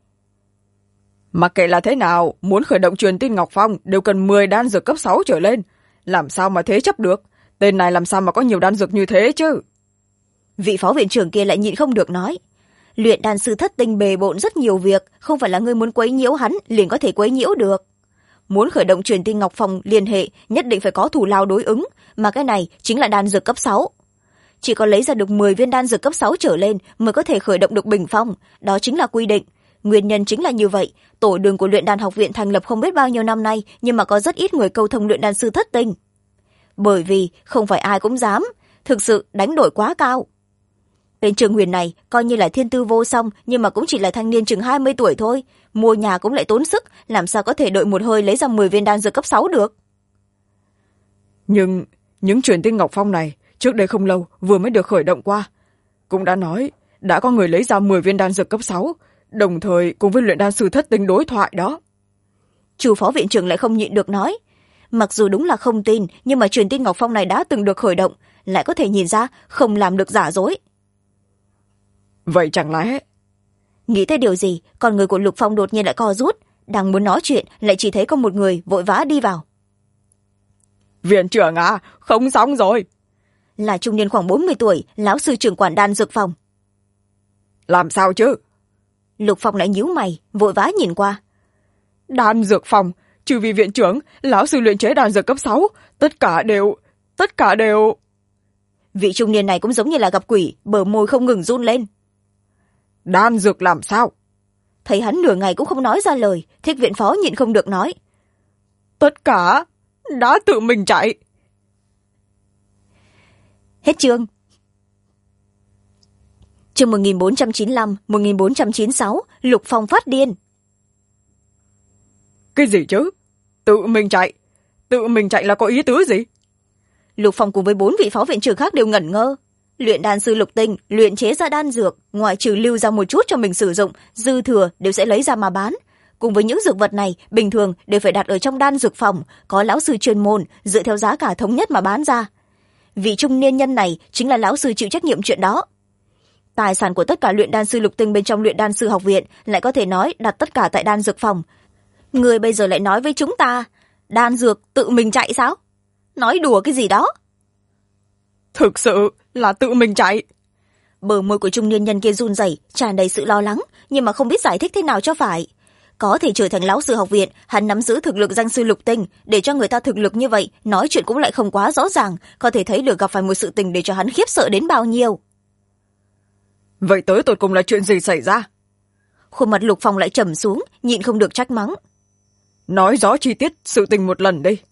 Mặc kệ là thế nào, muốn khởi động truyền tin Ngọc Phong đều cần 10 đan dược cấp 6 trở lên. Làm sao mà thế chấp được? Tên này làm sao mà có nhiều đan dược như thế chứ? Vị phó viện trưởng kia lại nhịn không được nói, luyện đan sư thất tinh bề bộn rất nhiều việc, không phải là ngươi muốn quấy nhiễu hắn liền có thể quấy nhiễu được. Muốn khởi động truyền tin Ngọc Phong liên hệ, nhất định phải có thù lao đối ứng, mà cái này chính là đan dược cấp 6. Chỉ có lấy ra được 10 viên đan dược cấp 6 trở lên mới có thể khởi động được bình phong, đó chính là quy định. Nguyên nhân chính là như vậy, tổ đường của luyện đan học viện thành lập không biết bao nhiêu năm nay, nhưng mà có rất ít người câu thông luyện đan sư thất tinh. Bởi vì không phải ai cũng dám, thực sự đánh đổi quá cao. Tên Trương Huyền này coi như là thiên tư vô song, nhưng mà cũng chỉ là thanh niên chừng 20 tuổi thôi, mua nhà cũng lại tốn sức, làm sao có thể đợi một hơi lấy ra 10 viên đan dược cấp 6 được. Nhưng những truyền tin Ngọc Phong này trước đây không lâu vừa mới được khởi động qua, cũng đã nói đã có người lấy ra 10 viên đan dược cấp 6, đồng thời cùng với luyện đan sư thất tinh đối thoại đó. Chủ phó viện trưởng lại không nhịn được nói, mặc dù đúng là không tin, nhưng mà truyền tin Ngọc Phong này đã từng được khởi động, lại có thể nhìn ra không làm được giả dối. Vậy chẳng lẽ... Nghĩ tới điều gì, con người của Lục Phong đột nhiên lại co rút, đang muốn nói chuyện lại chỉ thấy có một người vội vã đi vào. Viện trưởng à, không xong rồi. Là trung niên khoảng 40 tuổi, lão sư trưởng quản đan dược phòng. Làm sao chứ? Lục Phong lại nhíu mày, vội vã nhìn qua. Đan dược phòng, trừ vì viện trưởng, lão sư luyện chế đan dược cấp 6, tất cả đều... Vị trung niên này cũng giống như là gặp quỷ, bờ môi không ngừng run lên. Đan dược làm sao? Thấy hắn nửa ngày cũng không nói ra lời, Thích viện phó nhịn không được nói, tất cả đã tự mình chạy. Hết chương. Chương 1495, 1496, Lục Phong phát điên. Cái gì chứ? Tự mình chạy? Tự mình chạy là có ý tứ gì? Lục Phong cùng với 4 vị phó viện trưởng khác đều ngẩn ngơ. Luyện đan sư lục tinh luyện chế ra đan dược, ngoại trừ lưu ra một chút cho mình sử dụng, dư thừa đều sẽ lấy ra mà bán. cùng với những dược vật này bình thường đều phải đặt ở trong đan dược phòng, có lão sư chuyên môn dựa theo giá cả thống nhất mà bán ra. Vị trung niên nhân này chính là lão sư chịu trách nhiệm chuyện đó. Tài sản của tất cả luyện đan sư lục tinh bên trong luyện đan sư học viện lại có thể nói đặt tất cả tại đan dược phòng. Người bây giờ lại nói với chúng ta đan dược tự mình chạy sao? Nói đùa cái gì đó? Thực sự là tự mình chạy. Bờ môi của trung niên nhân kia run rẩy, tràn đầy sự lo lắng, nhưng mà không biết giải thích thế nào cho phải. Có thể trở thành lão sư học viện, hắn nắm giữ thực lực danh sư lục tinh, để cho người ta thực lực như vậy, nói chuyện cũng lại không quá rõ ràng, có thể thấy được gặp phải một sự tình để cho hắn khiếp sợ đến bao nhiêu. Vậy tới tột cùng là chuyện gì xảy ra? Khuôn mặt Lục Phong lại trầm xuống, nhịn không được trách mắng. Nói rõ chi tiết sự tình một lần đi.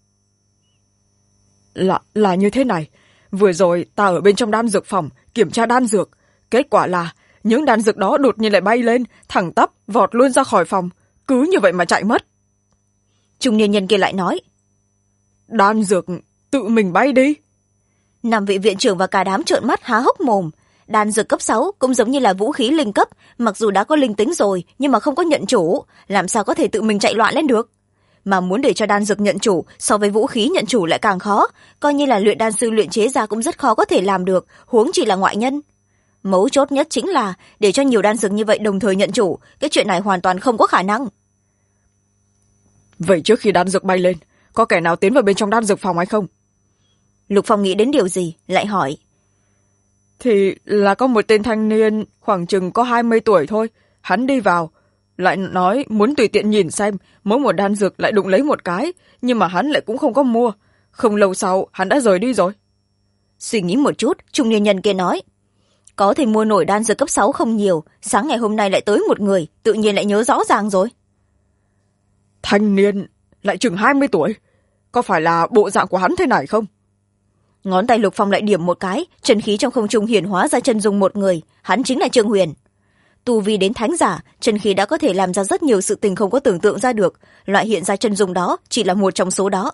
Là như thế này. Vừa rồi ta ở bên trong đan dược phòng kiểm tra đan dược, kết quả là những đan dược đó đột nhiên lại bay lên, thẳng tắp vọt luôn ra khỏi phòng, cứ như vậy mà chạy mất. Trung niên nhân kia lại nói. Đan dược tự mình bay đi? Năm vị viện trưởng và cả đám trợn mắt há hốc mồm. Đan dược cấp 6 cũng giống như là vũ khí linh cấp, mặc dù đã có linh tính rồi nhưng mà không có nhận chủ, làm sao có thể tự mình chạy loạn lên được. Mà muốn để cho đan dược nhận chủ so với vũ khí nhận chủ lại càng khó, coi như là luyện đan sư luyện chế ra cũng rất khó có thể làm được, huống chỉ là ngoại nhân. Mấu chốt nhất chính là để cho nhiều đan dược như vậy đồng thời nhận chủ, cái chuyện này hoàn toàn không có khả năng. Vậy trước khi đan dược bay lên, có kẻ nào tiến vào bên trong đan dược phòng hay không? Lục Phong nghĩ đến điều gì, lại hỏi. Thì là có một tên thanh niên khoảng chừng có 20 tuổi thôi, hắn đi vào, lại nói muốn tùy tiện nhìn xem, mỗi một đan dược lại đụng lấy một cái, nhưng mà hắn lại cũng không có mua. Không lâu sau, hắn đã rời đi rồi. Suy nghĩ một chút, trung niên nhân kia nói. Có thể mua nổi đan dược cấp 6 không nhiều, sáng ngày hôm nay lại tới một người, tự nhiên lại nhớ rõ ràng rồi. Thanh niên, lại chừng 20 tuổi, có phải là bộ dạng của hắn thế này không? Ngón tay Lục Phong lại điểm một cái, chân khí trong không trung hiển hóa ra chân dung một người, hắn chính là Trương Huyền. Tu vi đến thánh giả, chân khí đã có thể làm ra rất nhiều sự tình không có tưởng tượng ra được, loại hiện ra chân dung đó chỉ là một trong số đó.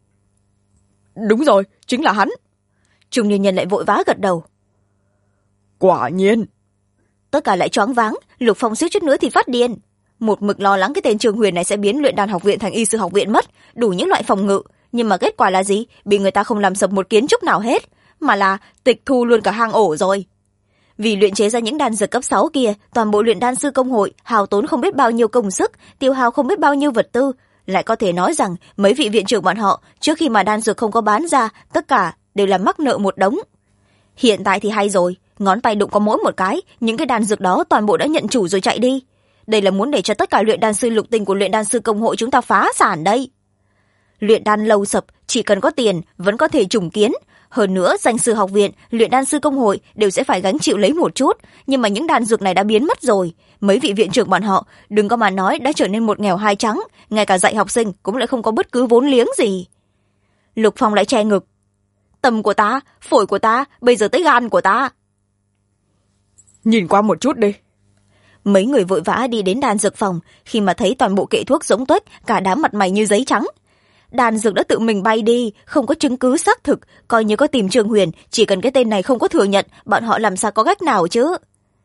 Đúng rồi, chính là hắn. Trung niên nhân lại vội vã gật đầu. Quả nhiên. Tất cả lại choáng váng, Lục Phong suýt chút nữa thì phát điên. Một mực lo lắng cái tên Trương Huyền này sẽ biến luyện đan học viện thành y sư học viện mất, đủ những loại phòng ngự, nhưng mà kết quả là gì? Bị người ta không làm sập một kiến trúc nào hết, mà là tịch thu luôn cả hang ổ rồi. Vì luyện chế ra những đan dược cấp 6 kia, toàn bộ luyện đan sư công hội hao tốn không biết bao nhiêu công sức, tiêu hao không biết bao nhiêu vật tư, lại có thể nói rằng mấy vị viện trưởng bọn họ trước khi mà đan dược không có bán ra, tất cả đều là mắc nợ một đống. Hiện tại thì hay rồi, ngón tay đụng có mỗi một cái, những cái đan dược đó toàn bộ đã nhận chủ rồi chạy đi. Đây là muốn để cho tất cả luyện đan sư lục tinh của luyện đan sư công hội chúng ta phá sản đây. Luyện đan lâu sập, chỉ cần có tiền vẫn có thể trùng kiến. Hơn nữa, danh sư học viện, luyện đan sư công hội đều sẽ phải gánh chịu lấy một chút, nhưng mà những đan dược này đã biến mất rồi. Mấy vị viện trưởng bọn họ, đừng có mà nói đã trở nên một nghèo hai trắng, ngay cả dạy học sinh cũng lại không có bất cứ vốn liếng gì. Lục Phong lại che ngực. Tâm của ta, phổi của ta, bây giờ tới gan của ta. Nhìn qua một chút đi. Mấy người vội vã đi đến đan dược phòng, khi mà thấy toàn bộ kệ thuốc giống tuếch, cả đám mặt mày như giấy trắng. Đan dược đã tự mình bay đi, không có chứng cứ xác thực, coi như có tìm Trương Huyền, chỉ cần cái tên này không có thừa nhận, bọn họ làm sao có cách nào chứ?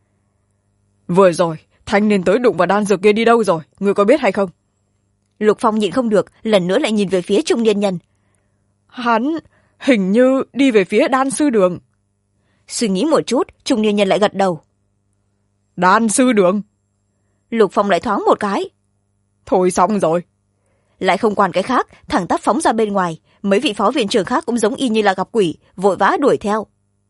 Vừa rồi, thanh niên tới đụng vào đan dược kia đi đâu rồi, người có biết hay không? Lục Phong nhịn không được, lần nữa lại nhìn về phía trung niên nhân. Hắn hình như đi về phía đan sư đường. Suy nghĩ một chút, trung niên nhân lại gật đầu. Đan sư đường? Lục Phong lại thoáng một cái. Thôi xong rồi. Lại không quản cái khác, thẳng tắp phóng ra bên ngoài. Mấy vị phó viện trưởng khác cũng giống y như là gặp quỷ, vội vã đuổi theo.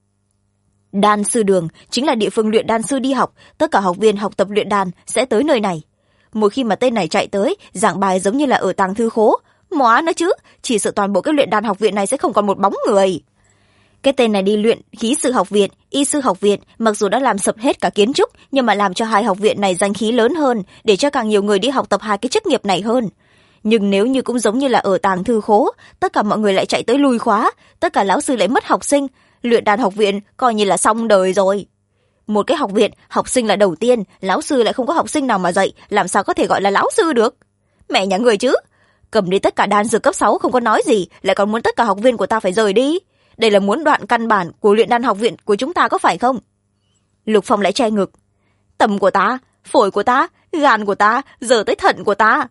Đan sư đường chính là địa phương luyện đan sư đi học, tất cả học viên học tập luyện đan sẽ tới nơi này. Một khi mà tên này chạy tới, giảng bài giống như là ở tàng thư khố. Móa nữa chứ, chỉ sợ toàn bộ cái luyện đan học viện này sẽ không còn một bóng người. Cái tên này đi luyện khí sư học viện, y sư học viện, mặc dù đã làm sập hết cả kiến trúc, nhưng mà làm cho hai học viện này danh khí lớn hơn, để cho càng nhiều người đi học tập hai cái chức nghiệp này hơn. Nhưng nếu như cũng giống như là ở tàng thư khố, tất cả mọi người lại chạy tới lui khóa, tất cả lão sư lại mất học sinh, luyện đan học viện coi như là xong đời rồi. Một cái học viện, học sinh là đầu tiên, lão sư lại không có học sinh nào mà dạy, làm sao có thể gọi là lão sư được? Mẹ nhà người chứ, cầm đi tất cả đan dược cấp 6 không có nói gì, lại còn muốn tất cả học viên của ta phải rời đi. Đây là muốn đoạn căn bản của luyện đan học viện của chúng ta có phải không? Lục Phong lại che ngực. Tâm của ta, phổi của ta, gan của ta, giờ tới thận của ta.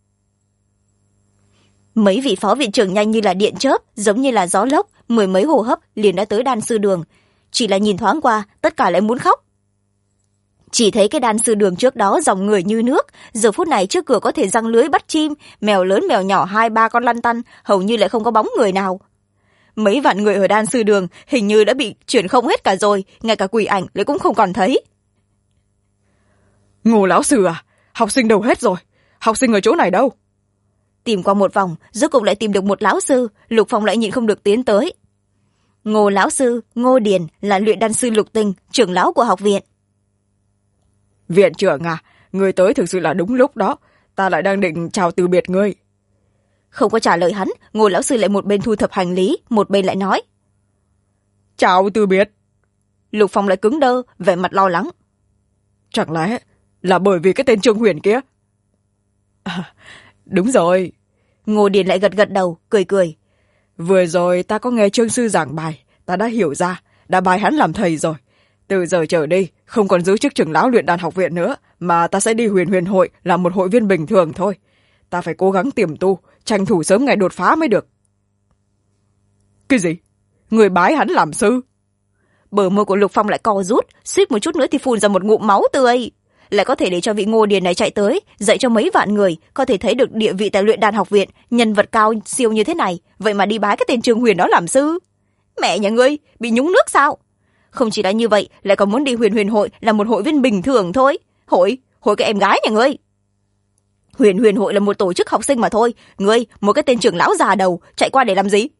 Mấy vị phó viện trưởng nhanh như là điện chớp, giống như là gió lốc, mười mấy hô hấp liền đã tới đan sư đường. Chỉ là nhìn thoáng qua, tất cả lại muốn khóc. Chỉ thấy cái đan sư đường trước đó dòng người như nước, giờ phút này trước cửa có thể giăng lưới bắt chim, mèo lớn mèo nhỏ 2-3 con lăn tăn, hầu như lại không có bóng người nào. Mấy vạn người ở đan sư đường hình như đã bị chuyển không hết cả rồi, ngay cả quỷ ảnh lại cũng không còn thấy. Ngô lão sư à, học sinh đâu hết rồi? Học sinh ở chỗ này đâu? Tìm qua một vòng, rốt cục lại tìm được một lão sư, Lục Phong lại nhịn không được tiến tới. Ngô lão sư, Ngô Điền là luyện đan sư Lục Tinh, trưởng lão của học viện. Viện trưởng à, người tới thực sự là đúng lúc đó, ta lại đang định chào từ biệt ngươi. Không có trả lời hắn, Ngô lão sư lại một bên thu thập hành lý, một bên lại nói. Chào từ biệt. Lục Phong lại cứng đơ, vẻ mặt lo lắng. Chẳng lẽ là bởi vì cái tên Trương Huyền kia? À, đúng rồi. Ngô Điền lại gật gật đầu, cười cười. Vừa rồi ta có nghe Trương sư giảng bài, ta đã hiểu ra, đã bài hắn làm thầy rồi. Từ giờ trở đi, không còn giữ chức trưởng lão luyện đan học viện nữa, mà ta sẽ đi huyền huyền hội làm một hội viên bình thường thôi. Ta phải cố gắng tiềm tu, tranh thủ sớm ngày đột phá mới được. Cái gì? Người bái hắn làm sư? Bờ môi của Lục Phong lại co rút, suýt một chút nữa thì phun ra một ngụm máu tươi. Lại có thể để cho vị Ngô Điền này chạy tới, dạy cho mấy vạn người, có thể thấy được địa vị tại luyện đan học viện, nhân vật cao siêu như thế này, vậy mà đi bái cái tên Trương Huyền đó làm sư. Mẹ nhà ngươi, bị nhúng nước sao? Không chỉ là như vậy, lại còn muốn đi huyền huyền hội là một hội viên bình thường thôi. Hội cái em gái nhà ngươi. Huyền huyền hội là một tổ chức học sinh mà thôi, ngươi, một cái tên trưởng lão già đầu, chạy qua để làm gì?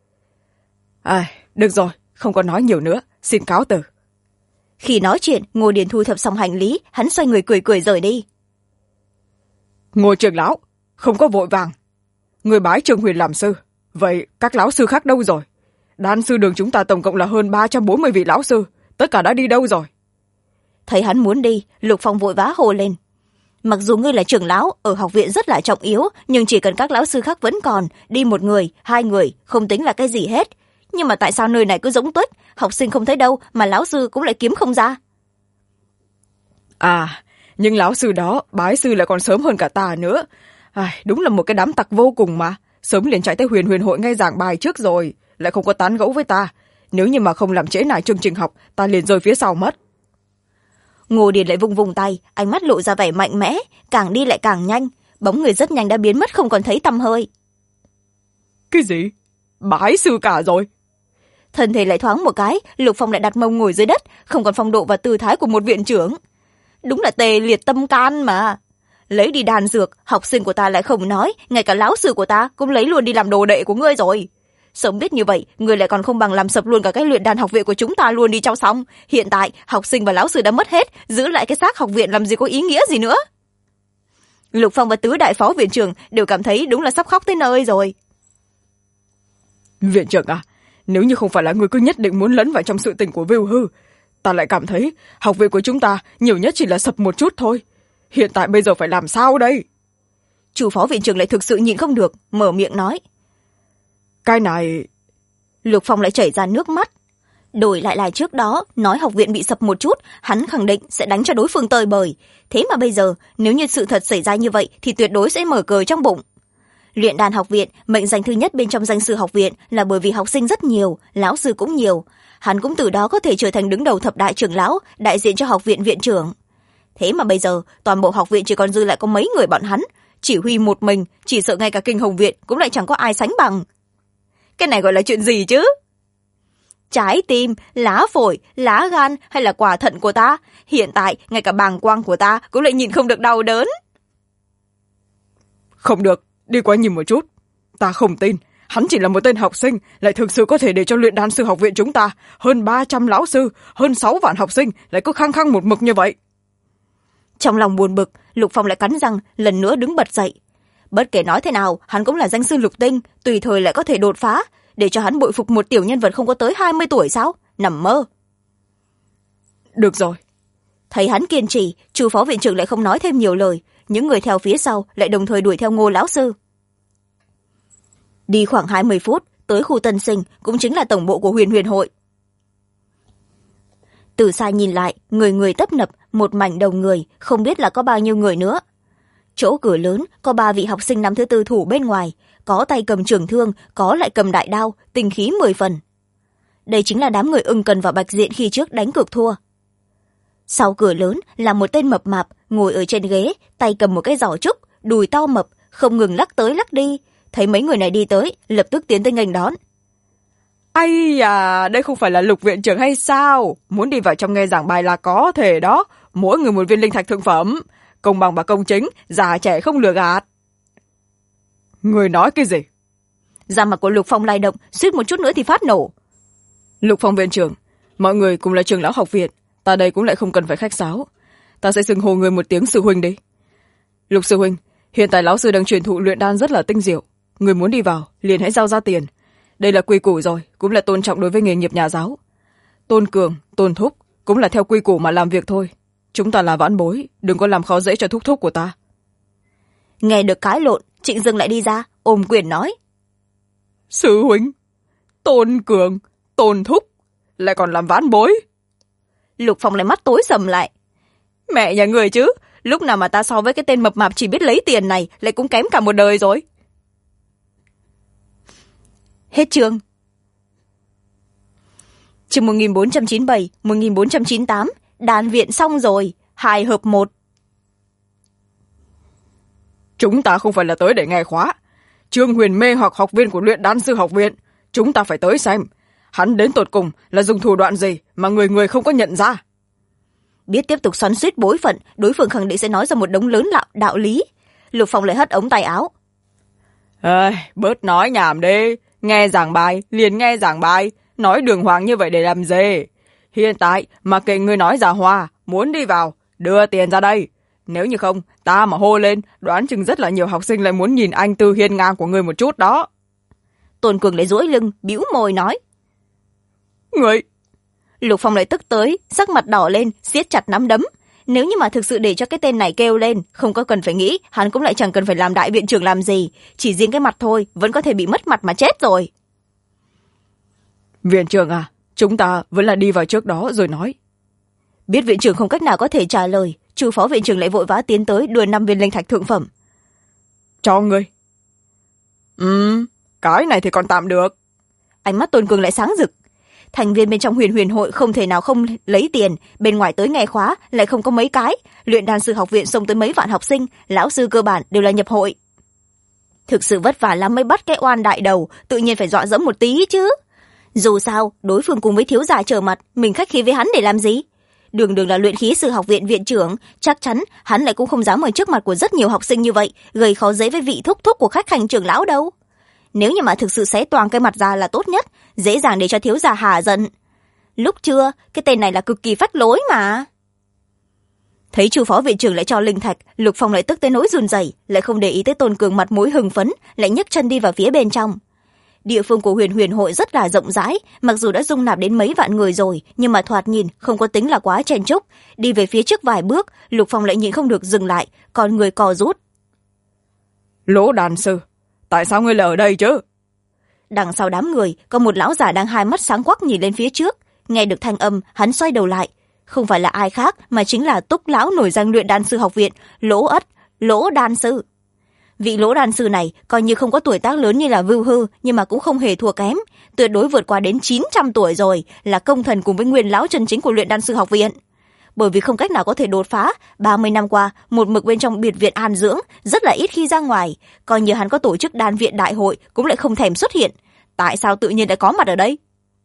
Được rồi, không còn nói nhiều nữa, xin cáo từ. Khi nói chuyện, Ngô Điền thu thập xong hành lý, hắn xoay người cười cười rời đi. Ngô trưởng lão, không có vội vàng. Người bái Trương Huyền làm sư, vậy các lão sư khác đâu rồi? Đan sư đường chúng ta tổng cộng là hơn 340 vị lão sư, tất cả đã đi đâu rồi? Thấy hắn muốn đi, Lục Phong vội vã hô lên. Mặc dù ngươi là trưởng lão, ở học viện rất là trọng yếu, nhưng chỉ cần các lão sư khác vẫn còn, đi một người, hai người, không tính là cái gì hết. Nhưng mà tại sao nơi này cứ giống tuếch, học sinh không thấy đâu mà lão sư cũng lại kiếm không ra? Nhưng lão sư đó, bái sư lại còn sớm hơn cả ta nữa. Đúng là một cái đám tặc vô cùng mà. Sớm liền chạy tới huyền huyền hội ngay giảng bài trước rồi, lại không có tán gẫu với ta. Nếu như mà không làm trễ nải chương trình học, ta liền rơi phía sau mất. Ngô Điền lại vung vung tay, ánh mắt lộ ra vẻ mạnh mẽ, càng đi lại càng nhanh, bóng người rất nhanh đã biến mất không còn thấy tăm hơi. Cái gì? Bái sư cả rồi? Thân thể lại thoáng một cái, Lục Phong lại đặt mông ngồi dưới đất, không còn phong độ và tư thái của một viện trưởng. Đúng là tê liệt tâm can mà. Lấy đi đan dược, học sinh của ta lại không nói, ngay cả lão sư của ta cũng lấy luôn đi làm đồ đệ của ngươi rồi. Sớm biết như vậy, ngươi lại còn không bằng làm sập luôn cả cái luyện đan học viện của chúng ta luôn đi cho xong. Hiện tại, học sinh và lão sư đã mất hết, giữ lại cái xác học viện làm gì có ý nghĩa gì nữa. Lục Phong và tứ đại phó viện trưởng đều cảm thấy đúng là sắp khóc tới nơi rồi. Viện trưởng à, nếu như không phải là người cứ nhất định muốn lấn vào trong sự tình của Viu Hư, ta lại cảm thấy học viện của chúng ta nhiều nhất chỉ là sập một chút thôi. Hiện tại bây giờ phải làm sao đây? Chủ phó viện trưởng lại thực sự nhịn không được, mở miệng nói. Cái này... Lục Phong lại chảy ra nước mắt. Đổi lại là trước đó, nói học viện bị sập một chút, hắn khẳng định sẽ đánh cho đối phương tơi bời. Thế mà bây giờ, nếu như sự thật xảy ra như vậy thì tuyệt đối sẽ mở cờ trong bụng. Luyện đan học viện, mệnh danh thứ nhất bên trong danh sư học viện là bởi vì học sinh rất nhiều, lão sư cũng nhiều. Hắn cũng từ đó có thể trở thành đứng đầu thập đại trưởng lão, đại diện cho học viện viện trưởng. Thế mà bây giờ, toàn bộ học viện chỉ còn dư lại có mấy người bọn hắn. Chỉ huy một mình, chỉ sợ ngay cả kinh hồng viện cũng lại chẳng có ai sánh bằng. Cái này gọi là chuyện gì chứ? Trái tim, lá phổi, lá gan hay là quả thận của ta, hiện tại ngay cả bàng quang của ta cũng lại nhìn không được đau đớn. Không được, đi qua nhìn một chút. Ta không tin, hắn chỉ là một tên học sinh, lại thực sự có thể để cho luyện đan sư học viện chúng ta, hơn 300 lão sư, hơn 6 vạn học sinh, lại cứ khăng khăng một mực như vậy. Trong lòng buồn bực, Lục Phong lại cắn răng, lần nữa đứng bật dậy. Bất kể nói thế nào, hắn cũng là danh sư Lục Tinh, tùy thời lại có thể đột phá, để cho hắn bội phục một tiểu nhân vật không có tới 20 tuổi sao? Nằm mơ. Được rồi. Thấy hắn kiên trì, chủ phó viện trưởng lại không nói thêm nhiều lời, những người theo phía sau lại đồng thời đuổi theo Ngô lão sư. Đi khoảng 20 phút, tới khu Tân Sinh, cũng chính là tổng bộ của huyền huyền hội. Từ xa nhìn lại, người người tấp nập, một mảnh đồng người, không biết là có bao nhiêu người nữa. Chỗ cửa lớn có 3 vị học sinh năm thứ tư thủ bên ngoài, có tay cầm trường thương, có lại cầm đại đao, tinh khí 10 phần. Đây chính là đám người Ưng Cần và Bạch Diện khi trước đánh cược thua. Sau cửa lớn là một tên mập mạp ngồi ở trên ghế, tay cầm một cái giỏ trúc, đùi to mập, không ngừng lắc tới lắc đi. Thấy mấy người này đi tới, lập tức tiến tới nghênh đón. Ây à, đây không phải là Lục viện trưởng hay sao? Muốn đi vào trong nghe giảng bài là có thể đó. Mỗi người một viên linh thạch thượng phẩm. Công bằng và công chính, già trẻ không lừa gạt. Người nói cái gì? Da mặt của Lục Phong lay động, suýt một chút nữa thì phát nổ. Lục Phong viện trưởng, mọi người cùng là trường lão học viện, ta đây cũng lại không cần phải khách sáo. Ta sẽ xưng hô người một tiếng sư huynh đi. Lục sư huynh, hiện tại lão sư đang truyền thụ luyện đan rất là tinh diệu. Người muốn đi vào, liền hãy giao ra tiền. Đây là quy củ rồi, cũng là tôn trọng đối với nghề nghiệp nhà giáo. Tôn cường, tôn thúc, cũng là theo quy củ mà làm việc thôi. Chúng ta là vãn bối, đừng có làm khó dễ cho thúc thúc của ta. Nghe được cái lộn, Trịnh Dương lại đi ra, ôm quyền nói. Sư huynh, tôn cường, tôn thúc, lại còn làm vãn bối. Lục Phong lại mắt tối sầm lại. Mẹ nhà người chứ, lúc nào mà ta so với cái tên mập mạp chỉ biết lấy tiền này, lại cũng kém cả một đời rồi. Hết chương. Chương 1497, 1498, đan viện xong rồi, 2 hợp 1. Chúng ta không phải là tới để nghe khóa. Trương Huyền mê hoặc học viên của luyện đan sư học viện, chúng ta phải tới xem. Hắn đến tột cùng là dùng thủ đoạn gì mà người người không có nhận ra. Biết tiếp tục xoắn xuýt bối phận, đối phương khẳng định sẽ nói ra một đống lớn đạo lý. Lục Phong lại hất ống tay áo. Bớt nói nhảm đi. Nghe giảng bài, liền nghe giảng bài. Nói đường hoàng như vậy để làm gì? Hiện tại, mà kệ người nói giả hòa, muốn đi vào, đưa tiền ra đây. Nếu như không, ta mà hô lên, đoán chừng rất là nhiều học sinh lại muốn nhìn anh tư hiên ngang của người một chút đó. Tôn Cường lại duỗi lưng, bĩu môi nói. Người! Lục Phong lại tức tới, sắc mặt đỏ lên, siết chặt nắm đấm. Nếu như mà thực sự để cho cái tên này kêu lên, không có cần phải nghĩ, hắn cũng lại chẳng cần phải làm đại viện trưởng làm gì. Chỉ riêng cái mặt thôi, vẫn có thể bị mất mặt mà chết rồi. Viện trưởng à, chúng ta vẫn là đi vào trước đó rồi nói. Biết viện trưởng không cách nào có thể trả lời, Chu phó viện trưởng lại vội vã tiến tới đưa 5 viên linh thạch thượng phẩm. Cho ngươi. Cái này thì còn tạm được. Ánh mắt Tôn Cường lại sáng rực. Thành viên bên trong huyền hội không thể nào không lấy tiền, bên ngoài tới nghe khóa lại không có mấy cái. Luyện đan sư học viện xông tới mấy vạn học sinh, lão sư cơ bản đều là nhập hội. Thực sự vất vả lắm mới bắt cái oan đại đầu, tự nhiên phải dọa dẫm một tí chứ. Dù sao, đối phương cùng với thiếu gia trở mặt, mình khách khí với hắn để làm gì? Đường đường là luyện khí sư học viện viện trưởng, chắc chắn hắn lại cũng không dám ở trước mặt của rất nhiều học sinh như vậy, gây khó dễ với vị thúc thúc của khách hành trưởng lão đâu. Nếu như mà thực sự xé toang cái mặt ra là tốt nhất, dễ dàng để cho thiếu gia hà giận. Lúc trưa, cái tên này là cực kỳ phách lối mà. Thấy Chu phó viện trưởng lại cho linh thạch, Lục Phong lại tức tới nỗi run rẩy, lại không để ý tới Tôn Cường mặt mũi hưng phấn, lại nhấc chân đi vào phía bên trong. Địa phương của huyền hội rất là rộng rãi, mặc dù đã dung nạp đến mấy vạn người rồi, nhưng mà thoạt nhìn không có tính là quá chen chúc. Đi về phía trước vài bước, Lục Phong lại nhịn không được dừng lại, còn người co rút. Lỗ đàn sư, tại sao ngươi lại ở đây chứ? Đằng sau đám người, có một lão già đang hai mắt sáng quắc nhìn lên phía trước. Nghe được thanh âm, hắn xoay đầu lại. Không phải là ai khác, mà chính là Túc lão nổi danh luyện đan sư học viện, Lỗ đan sư. Vị Lỗ đan sư này coi như không có tuổi tác lớn như là Vưu Hư, nhưng mà cũng không hề thua kém, tuyệt đối vượt qua đến 900 tuổi rồi, là công thần cùng với nguyên lão chân chính của luyện đan sư học viện. Bởi vì không cách nào có thể đột phá, 30 năm qua một mực bên trong biệt viện an dưỡng, rất là ít khi ra ngoài, coi như hắn có tổ chức đan viện đại hội cũng lại không thèm xuất hiện. Tại sao tự nhiên lại có mặt ở đây?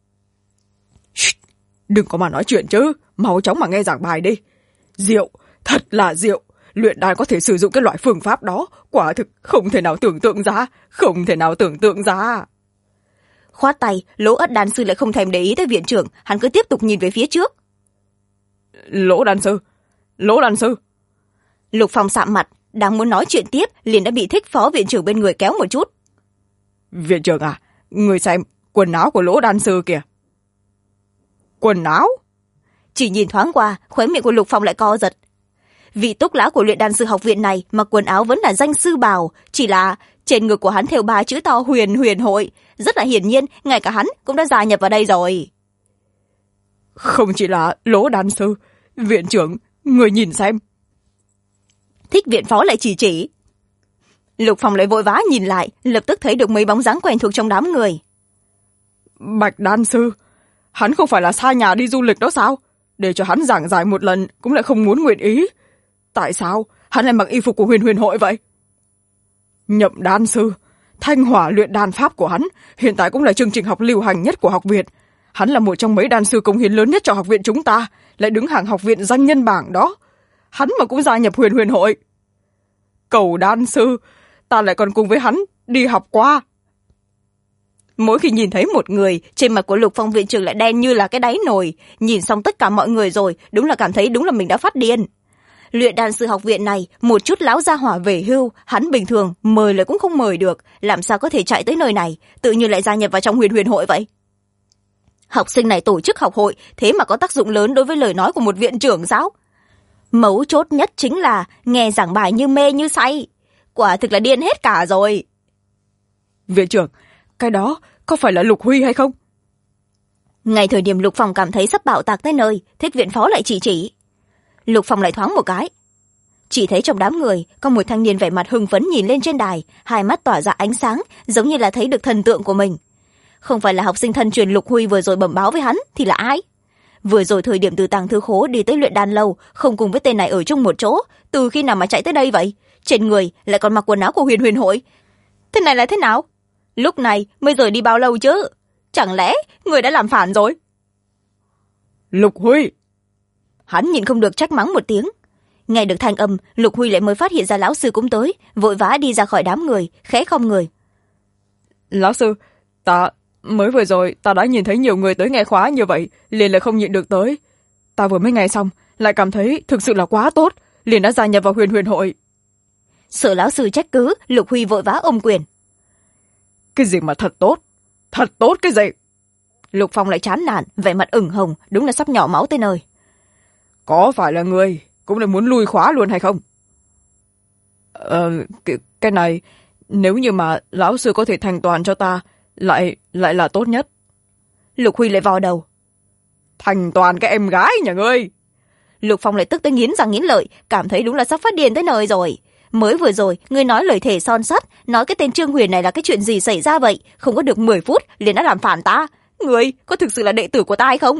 Đừng có mà nói chuyện chứ, mau chóng mà nghe giảng bài đi. Diệu, thật là diệu. Luyện đan có thể sử dụng cái loại phương pháp đó, quả thực không thể nào tưởng tượng ra. Khoát tay, Lỗ ất đan sư lại không thèm để ý tới viện trưởng, hắn cứ tiếp tục nhìn về phía trước. Lỗ đan sư. Lục Phong sạm mặt, đang muốn nói chuyện tiếp, liền đã bị Thích phó viện trưởng bên người kéo một chút. Viện trưởng à, người xem quần áo của Lỗ đan sư kìa. Quần áo? Chỉ nhìn thoáng qua, khóe miệng của Lục Phong lại co giật. Vị Túc lão của luyện đan sư học viện này mặc quần áo vẫn là danh sư bào, chỉ là trên ngực của hắn thêu 3 chữ to huyền hội, rất là hiển nhiên ngay cả hắn cũng đã gia nhập vào đây rồi. Không chỉ là Lỗ đan sư, viện trưởng, người nhìn xem. Thích viện phó lại chỉ. Lục Phong lại vội vã nhìn lại, lập tức thấy được mấy bóng dáng quen thuộc trong đám người. Bạch đan sư, hắn không phải là xa nhà đi du lịch đó sao? Để cho hắn giảng giải một lần cũng lại không muốn nguyện ý. Tại sao hắn lại mặc y phục của huyền huyền hội vậy? Nhậm đan sư, thanh hỏa luyện đan pháp của hắn hiện tại cũng là chương trình học lưu hành nhất của học viện. Hắn là một trong mấy đan sư cống hiến lớn nhất cho học viện chúng ta, lại đứng hàng học viện danh nhân bảng đó. Hắn mà cũng gia nhập huyền huyền hội. Cầu đan sư, ta lại còn cùng với hắn đi học qua. Mỗi khi nhìn thấy một người, trên mặt của Lục Phong viện trưởng lại đen như là cái đáy nồi. Nhìn xong tất cả mọi người rồi, đúng là cảm thấy đúng là mình đã phát điên. Luyện đan sư học viện này, một chút lão gia hỏa về hưu, hắn bình thường mời lại cũng không mời được, làm sao có thể chạy tới nơi này, tự nhiên lại gia nhập vào trong huyền huyền hội vậy. Học sinh này tổ chức học hội, thế mà có tác dụng lớn đối với lời nói của một viện trưởng sao? Mấu chốt nhất chính là nghe giảng bài như mê như say. Quả thực là điên hết cả rồi. Viện trưởng, cái đó có phải là Lục Huy hay không? Ngay thời điểm Lục Phong cảm thấy sắp bạo tạc tới nơi, Thích viện phó lại chỉ. Lục Phong lại thoáng một cái. Chỉ thấy trong đám người có một thanh niên vẻ mặt hưng phấn nhìn lên trên đài, hai mắt tỏa ra ánh sáng, giống như là thấy được thần tượng của mình. Không phải là học sinh thân truyền Lục Huy vừa rồi bẩm báo với hắn thì là ai? Vừa rồi thời điểm từ tàng thư khố đi tới luyện đan lâu, không cùng với tên này ở chung một chỗ, từ khi nào mà chạy tới đây vậy? Trên người lại còn mặc quần áo của huyền huyền hội. Thế này là thế nào? Lúc này mới rời đi bao lâu chứ? Chẳng lẽ người đã làm phản rồi? Lục Huy! Hắn nhìn không được trách mắng một tiếng. Nghe được thanh âm, Lục Huy lại mới phát hiện ra lão sư cũng tới, vội vã đi ra khỏi đám người, khẽ không người. Lão sư, mới vừa rồi ta đã nhìn thấy nhiều người tới nghe khóa như vậy, liền lại không nhịn được tới. Ta vừa mới nghe xong, lại cảm thấy thực sự là quá tốt, liền đã gia nhập vào huyền huyền hội. Sợ lão sư trách cứ, Lục Huy vội vã ôm quyền. Cái gì mà thật tốt? Thật tốt cái gì? Lục Phong lại chán nản, vẻ mặt ửng hồng, đúng là sắp nhỏ máu tới nơi. Có phải là người cũng lại muốn lui khóa luôn hay không? Cái này, nếu như mà lão sư có thể thành toàn cho ta, lại là tốt nhất. Lục Huy lại vò đầu. Thành toàn cái em gái nhà ngươi. Lục Phong lại tức tới nghiến răng nghiến lợi, cảm thấy đúng là sắp phát điên tới nơi rồi. Mới vừa rồi, ngươi nói lời thề son sắt, nói cái tên Trương Huyền này là cái chuyện gì xảy ra vậy, không có được 10 phút liền đã làm phản ta. Ngươi có thực sự là đệ tử của ta hay không?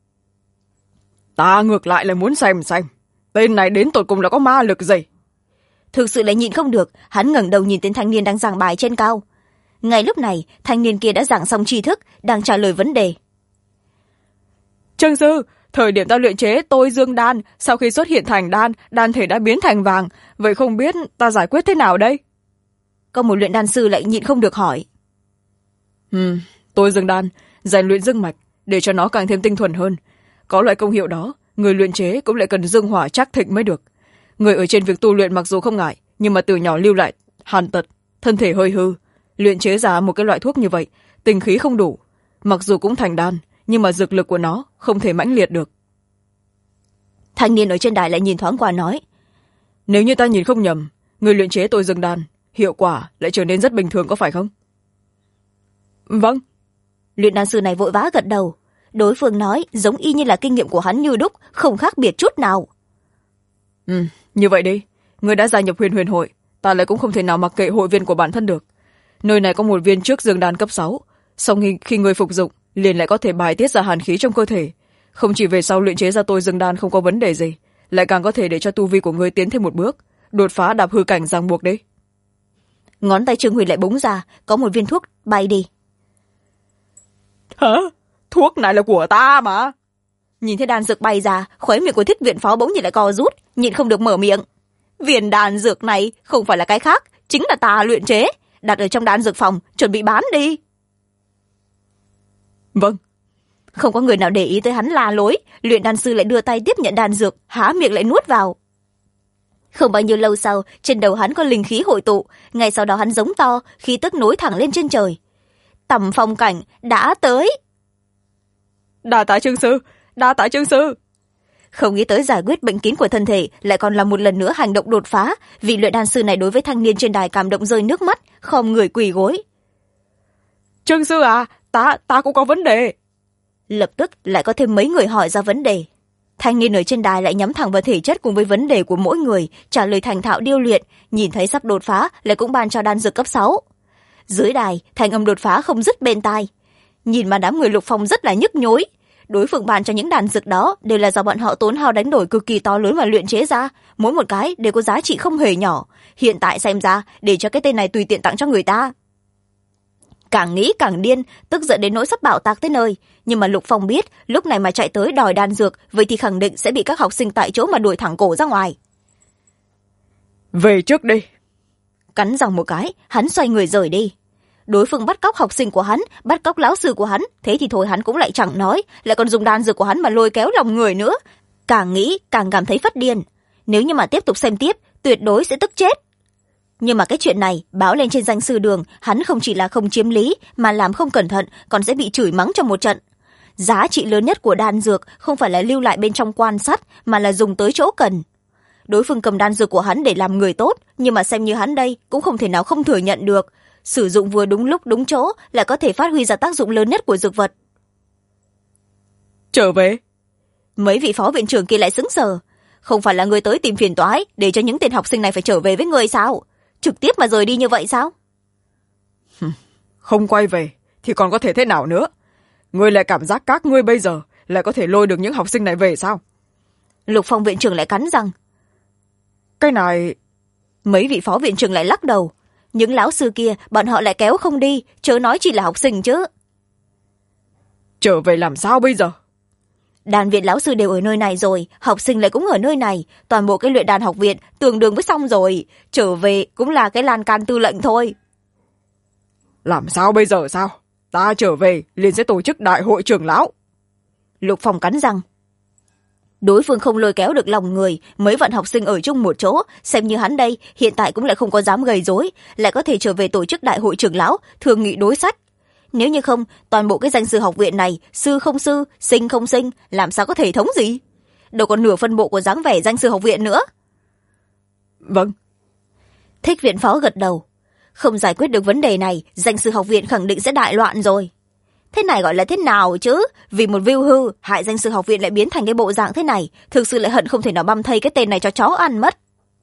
Ta ngược lại là muốn xem tên này đến tột cùng là có ma lực gì. Thực sự lại nhịn không được, hắn ngẩng đầu nhìn tên thanh niên đang giảng bài trên cao. Ngay lúc này, thanh niên kia đã giảng xong tri thức, đang trả lời vấn đề. Trương sư, thời điểm ta luyện chế tôi dương đan, sau khi xuất hiện thành đan thể đã biến thành vàng, vậy không biết ta giải quyết thế nào đây? Có một luyện đan sư lại nhịn không được hỏi. Tôi dương đan, rèn luyện dương mạch, để cho nó càng thêm tinh thuần hơn. Có loại công hiệu đó, người luyện chế cũng lại cần dương hỏa chắc thịnh mới được. Người ở trên việc tu luyện mặc dù không ngại, nhưng mà từ nhỏ lưu lại hàn tật, thân thể hơi hư, luyện chế ra một cái loại thuốc như vậy, tinh khí không đủ, mặc dù cũng thành đan, nhưng mà dược lực của nó không thể mãnh liệt được. Thanh niên ở trên đài lại nhìn thoáng qua nói. Nếu như ta nhìn không nhầm, người luyện chế tôi dương đan, hiệu quả lại trở nên rất bình thường có phải không? Vâng. Luyện đan sư này vội vã gật đầu. Đối phương nói giống y như là kinh nghiệm của hắn như đúc, không khác biệt chút nào. Như vậy đi, người đã gia nhập huyền huyền hội, ta lại cũng không thể nào mặc kệ hội viên của bản thân được. Nơi này có một viên trước dương đan cấp 6, sau khi người phục dụng, liền lại có thể bài tiết ra hàn khí trong cơ thể. Không chỉ về sau luyện chế ra tôi dương đan không có vấn đề gì, lại càng có thể để cho tu vi của người tiến thêm một bước, đột phá đạp hư cảnh ràng buộc đấy. Ngón tay Trương Huyền lại búng ra, có một viên thuốc bay đi. Hả? Thuốc này là của ta mà. Nhìn thấy đan dược bay ra, khóe miệng của Thích viện phó bỗng nhiên lại co rút, nhịn không được mở miệng. Viên đan dược này không phải là cái khác, chính là ta luyện chế, đặt ở trong đan dược phòng, chuẩn bị bán đi. Vâng. Không có người nào để ý tới hắn la lối, luyện đan sư lại đưa tay tiếp nhận đan dược, há miệng lại nuốt vào. Không bao nhiêu lâu sau, trên đầu hắn có linh khí hội tụ, ngay sau đó hắn giống to, khí tức nối thẳng lên trên trời. Tầm phong cảnh đã tới. Đa tạ Trương sư. Không nghĩ tới giải quyết bệnh kín của thân thể lại còn là một lần nữa hành động đột phá, vị luyện đan sư này đối với thanh niên trên đài cảm động rơi nước mắt, khom người quỳ gối. Trương sư à, ta cũng có vấn đề. lập tức lại có thêm mấy người hỏi ra vấn đề. Thanh niên ở trên đài lại nhắm thẳng vào thể chất cùng với vấn đề của mỗi người, trả lời thành thạo điêu luyện, nhìn thấy sắp đột phá lại cũng ban cho đan dược cấp 6. Dưới đài thanh âm đột phá không dứt bên tai, nhìn mà đám người Lục Phong rất là nhức nhối. Đối phương ban cho những đan dược đó đều là do bọn họ tốn hao đánh đổi cực kỳ to lớn mà luyện chế ra, mỗi một cái đều có giá trị không hề nhỏ. Hiện tại xem ra để cho cái tên này tùy tiện tặng cho người ta. Càng nghĩ càng điên, tức giận đến nỗi sắp bạo tạc tới nơi. Nhưng mà Lục Phong biết lúc này mà chạy tới đòi đan dược, vậy thì khẳng định sẽ bị các học sinh tại chỗ mà đuổi thẳng cổ ra ngoài. Về trước đi. Cắn răng một cái, hắn xoay người rời đi. Đối phương bắt cóc học sinh của hắn, bắt cóc lão sư của hắn, thế thì thôi hắn cũng lại chẳng nói, lại còn dùng đan dược của hắn mà lôi kéo lòng người nữa. Càng nghĩ càng cảm thấy phát điên. Nếu như mà tiếp tục xem tiếp, tuyệt đối sẽ tức chết. Nhưng mà cái chuyện này báo lên trên danh sư đường, hắn không chỉ là không chiếm lý mà làm không cẩn thận còn sẽ bị chửi mắng trong một trận. Giá trị lớn nhất của đan dược không phải là lưu lại bên trong quan sát, mà là dùng tới chỗ cần. Đối phương cầm đan dược của hắn để làm người tốt, nhưng mà xem như hắn đây cũng không thể nào không thừa nhận được, sử dụng vừa đúng lúc đúng chỗ là có thể phát huy ra tác dụng lớn nhất của dược vật. Trở về. Mấy vị phó viện trưởng kia lại sững sờ. Không phải là người tới tìm phiền toái để cho những tên học sinh này phải trở về với người sao? Trực tiếp mà rời đi như vậy sao? Không quay về thì còn có thể thế nào nữa? Ngươi lại cảm giác các ngươi bây giờ lại có thể lôi được những học sinh này về sao? Lục Phong viện trưởng lại cắn răng. Cái này... Mấy vị phó viện trưởng lại lắc đầu. Những lão sư kia bọn họ lại kéo không đi, chớ nói chỉ là học sinh chứ. Trở về làm sao bây giờ? Đan viện lão sư đều ở nơi này rồi, học sinh lại cũng ở nơi này, toàn bộ cái luyện đan học viện tương đương với xong rồi, trở về cũng là cái lan can tư lệnh thôi. Làm sao bây giờ sao? Ta trở về liền sẽ tổ chức đại hội trưởng lão. Lục Phong cắn răng. Đối phương không lôi kéo được lòng người, mấy vạn học sinh ở chung một chỗ, xem như hắn đây hiện tại cũng lại không có dám gây rối, lại có thể trở về tổ chức đại hội trưởng lão thương nghị đối sách. Nếu như không, toàn bộ cái danh sư học viện này, sư không sư, sinh không sinh, làm sao có thể thống gì? Đâu còn nửa phân bộ của dáng vẻ danh sư học viện nữa. Vâng. Thích viện phó gật đầu. Không giải quyết được vấn đề này, danh sư học viện khẳng định sẽ đại loạn rồi. Thế này gọi là thế nào chứ? Vì một view hư, hại danh sư học viện lại biến thành cái bộ dạng thế này, thực sự lại hận không thể nào băm thây cái tên này cho chó ăn mất.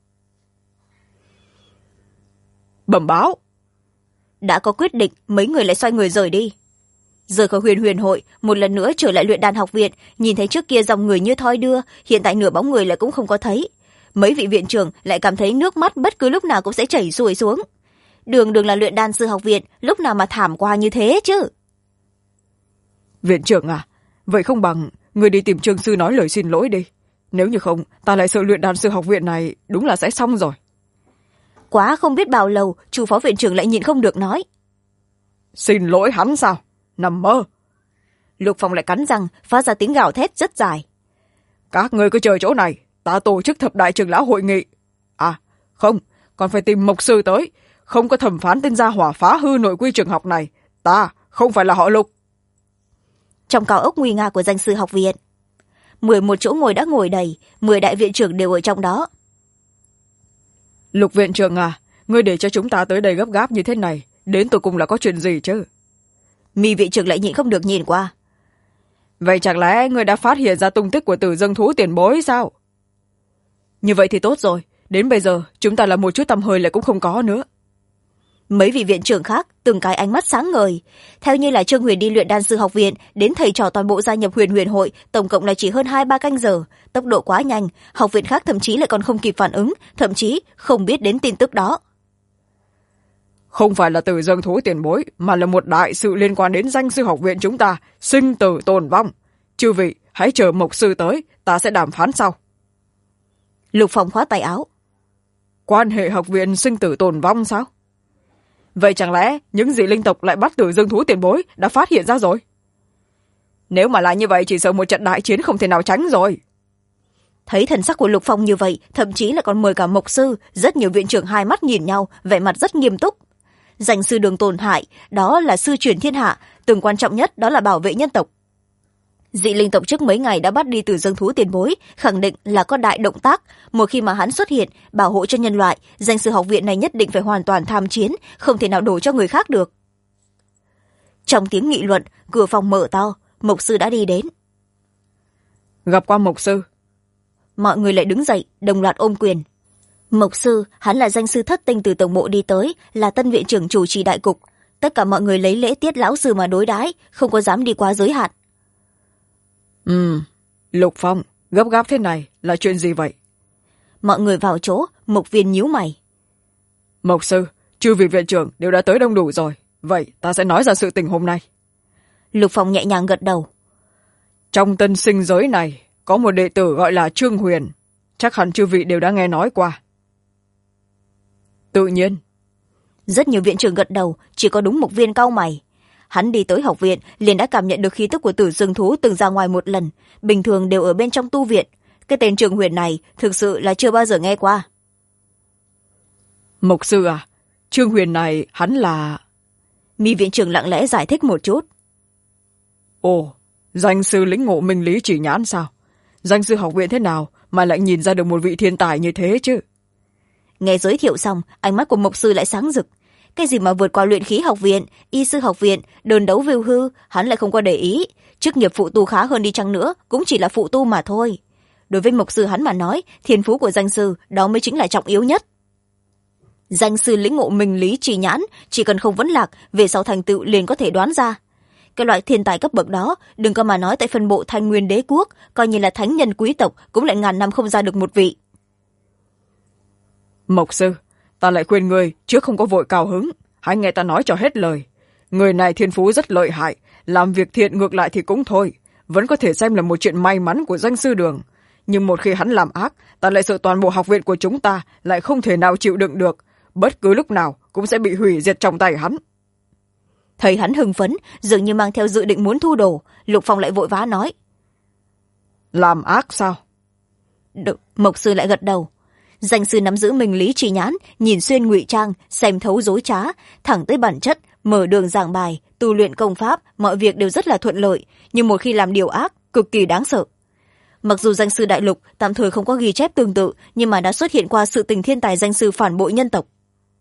Bẩm báo. Đã có quyết định, mấy người lại xoay người rời đi. Rời khỏi huyền huyền hội, một lần nữa trở lại luyện đan học viện, nhìn thấy trước kia dòng người như thoi đưa, hiện tại nửa bóng người lại cũng không có thấy. Mấy vị viện trưởng lại cảm thấy nước mắt bất cứ lúc nào cũng sẽ chảy xuôi xuống. Đường đường là luyện đan sư học viện, lúc nào mà thảm qua như thế chứ? Viện trưởng à, vậy không bằng người đi tìm Trương sư nói lời xin lỗi đi. Nếu như không, ta lại sợ luyện đan sư học viện này đúng là sẽ xong rồi. Quá không biết bao lâu, chu phó viện trưởng lại nhịn không được nói. Xin lỗi hắn sao? Nằm mơ. Lục Phong lại cắn răng, phát ra tiếng gào thét rất dài. Các ngươi cứ chờ chỗ này, ta tổ chức thập đại trưởng lão hội nghị. À, không, còn phải tìm mộc sư tới. Không có thẩm phán tên gia hỏa phá hư nội quy trường học này. Ta không phải là họ Lục. Trong cao ốc nguy nga của danh sư học viện, 11 chỗ ngồi đã ngồi đầy, 10 đại viện trưởng đều ở trong đó. Lục viện trưởng à, ngươi để cho chúng ta tới đây gấp gáp như thế này, đến tụi cùng là có chuyện gì chứ? Mi viện trưởng lại nhịn không được nhìn qua. Vậy chẳng lẽ ngươi đã phát hiện ra tung tích của Tử Dương thú tiền bối sao? Như vậy thì tốt rồi, đến bây giờ chúng ta là một chút tăm hơi lại cũng không có nữa. Mấy vị viện trưởng khác từng cái ánh mắt sáng ngời. Theo như là Trương Huyền đi luyện đan sư học viện, đến thầy trò toàn bộ gia nhập huyền huyền hội, tổng cộng là chỉ hơn 2-3 canh giờ, tốc độ quá nhanh, học viện khác thậm chí lại còn không kịp phản ứng, thậm chí không biết đến tin tức đó. Không phải là Tử Dương thú tiền bối, mà là một đại sự liên quan đến danh sư học viện chúng ta, sinh tử tồn vong. Chư vị hãy chờ mộc sư tới, ta sẽ đàm phán sau. Lục Phong khoát tay áo. Quan hệ học viện sinh tử tồn vong sao? Vậy chẳng lẽ những dị linh tộc lại bắt Tử Dương thú tiền bối đã phát hiện ra rồi? Nếu mà là như vậy chỉ sợ một trận đại chiến không thể nào tránh rồi. Thấy thần sắc của Lục Phong như vậy, thậm chí là còn mời cả mộc sư, rất nhiều viện trưởng hai mắt nhìn nhau, vẻ mặt rất nghiêm túc. Danh sư đường tổn hại, đó là sư truyền thiên hạ, từng quan trọng nhất đó là bảo vệ nhân tộc. Dị linh tộc trước mấy ngày đã bắt đi Tử Dương thú tiền bối, khẳng định là có đại động tác. Một khi mà hắn xuất hiện, bảo hộ cho nhân loại, danh sư học viện này nhất định phải hoàn toàn tham chiến, không thể nào đổ cho người khác được. Trong tiếng nghị luận, cửa phòng mở to, mục sư đã đi đến. Gặp qua mục sư. Mọi người lại đứng dậy đồng loạt ôm quyền. Mục sư, hắn là danh sư thất tinh từ tổng bộ đi tới, là tân viện trưởng chủ trì đại cục. Tất cả mọi người lấy lễ tiết lão sư mà đối đãi, không có dám đi quá giới hạn. Lục Phong, gấp gáp thế này là chuyện gì vậy? Mọi người vào chỗ, Mục Viên nhíu mày. Mục sư, chư vị viện trưởng đều đã tới đông đủ rồi, vậy ta sẽ nói ra sự tình hôm nay. Lục Phong nhẹ nhàng gật đầu. Trong tân sinh giới này có một đệ tử gọi là Trương Huyền, chắc hẳn chư vị đều đã nghe nói qua. Tự nhiên. Rất nhiều viện trưởng gật đầu, chỉ có đúng Mục Viên cau mày. Hắn đi tới học viện liền đã cảm nhận được khí tức của Tử Dương thú từng ra ngoài một lần, bình thường đều ở bên trong tu viện. Cái tên Trương Huyền này thực sự là chưa bao giờ nghe qua. Mục sư à, Trương Huyền này hắn là... Mi viện trưởng lặng lẽ giải thích một chút. Ồ, danh sư lĩnh ngộ minh lý chỉ nhãn sao? Danh sư học viện thế nào mà lại nhìn ra được một vị thiên tài như thế chứ? Nghe giới thiệu xong, ánh mắt của mục sư lại sáng rực. Cái gì mà vượt qua luyện khí học viện, y sư học viện, đơn đấu viêu hư, hắn lại không có để ý. Chức nghiệp phụ tu khá hơn đi chăng nữa cũng chỉ là phụ tu mà thôi. Đối với mục sư hắn mà nói, thiên phú của danh sư đó mới chính là trọng yếu nhất. Danh sư lĩnh ngộ minh lý trì nhãn, chỉ cần không vấn lạc, về sau thành tựu liền có thể đoán ra. Cái loại thiên tài cấp bậc đó, đừng có mà nói tại phân bộ Thanh Nguyên đế quốc, coi như là thánh nhân quý tộc cũng lại ngàn năm không ra được một vị. Mộc sư, ta lại khuyên người trước không có vội cao hứng, hãy nghe ta nói cho hết lời. Người này thiên phú rất lợi hại, làm việc thiện ngược lại thì cũng thôi, vẫn có thể xem là một chuyện may mắn của danh sư đường. Nhưng một khi hắn làm ác, ta lại sợ toàn bộ học viện của chúng ta lại không thể nào chịu đựng được, bất cứ lúc nào cũng sẽ bị hủy diệt trong tay hắn. Thấy hắn hưng phấn, dường như mang theo dự định muốn thu đồ, Lục Phong lại vội vã nói. Làm ác sao? Mộc sư lại gật đầu. Danh sư nắm giữ minh lý trì nhãn, nhìn xuyên ngụy trang, xem thấu dối trá, thẳng tới bản chất, mở đường giảng bài, tu luyện công pháp, mọi việc đều rất là thuận lợi, nhưng một khi làm điều ác, cực kỳ đáng sợ. Mặc dù danh sư đại lục tạm thời không có ghi chép tương tự, nhưng mà đã xuất hiện qua sự tình thiên tài danh sư phản bội nhân tộc.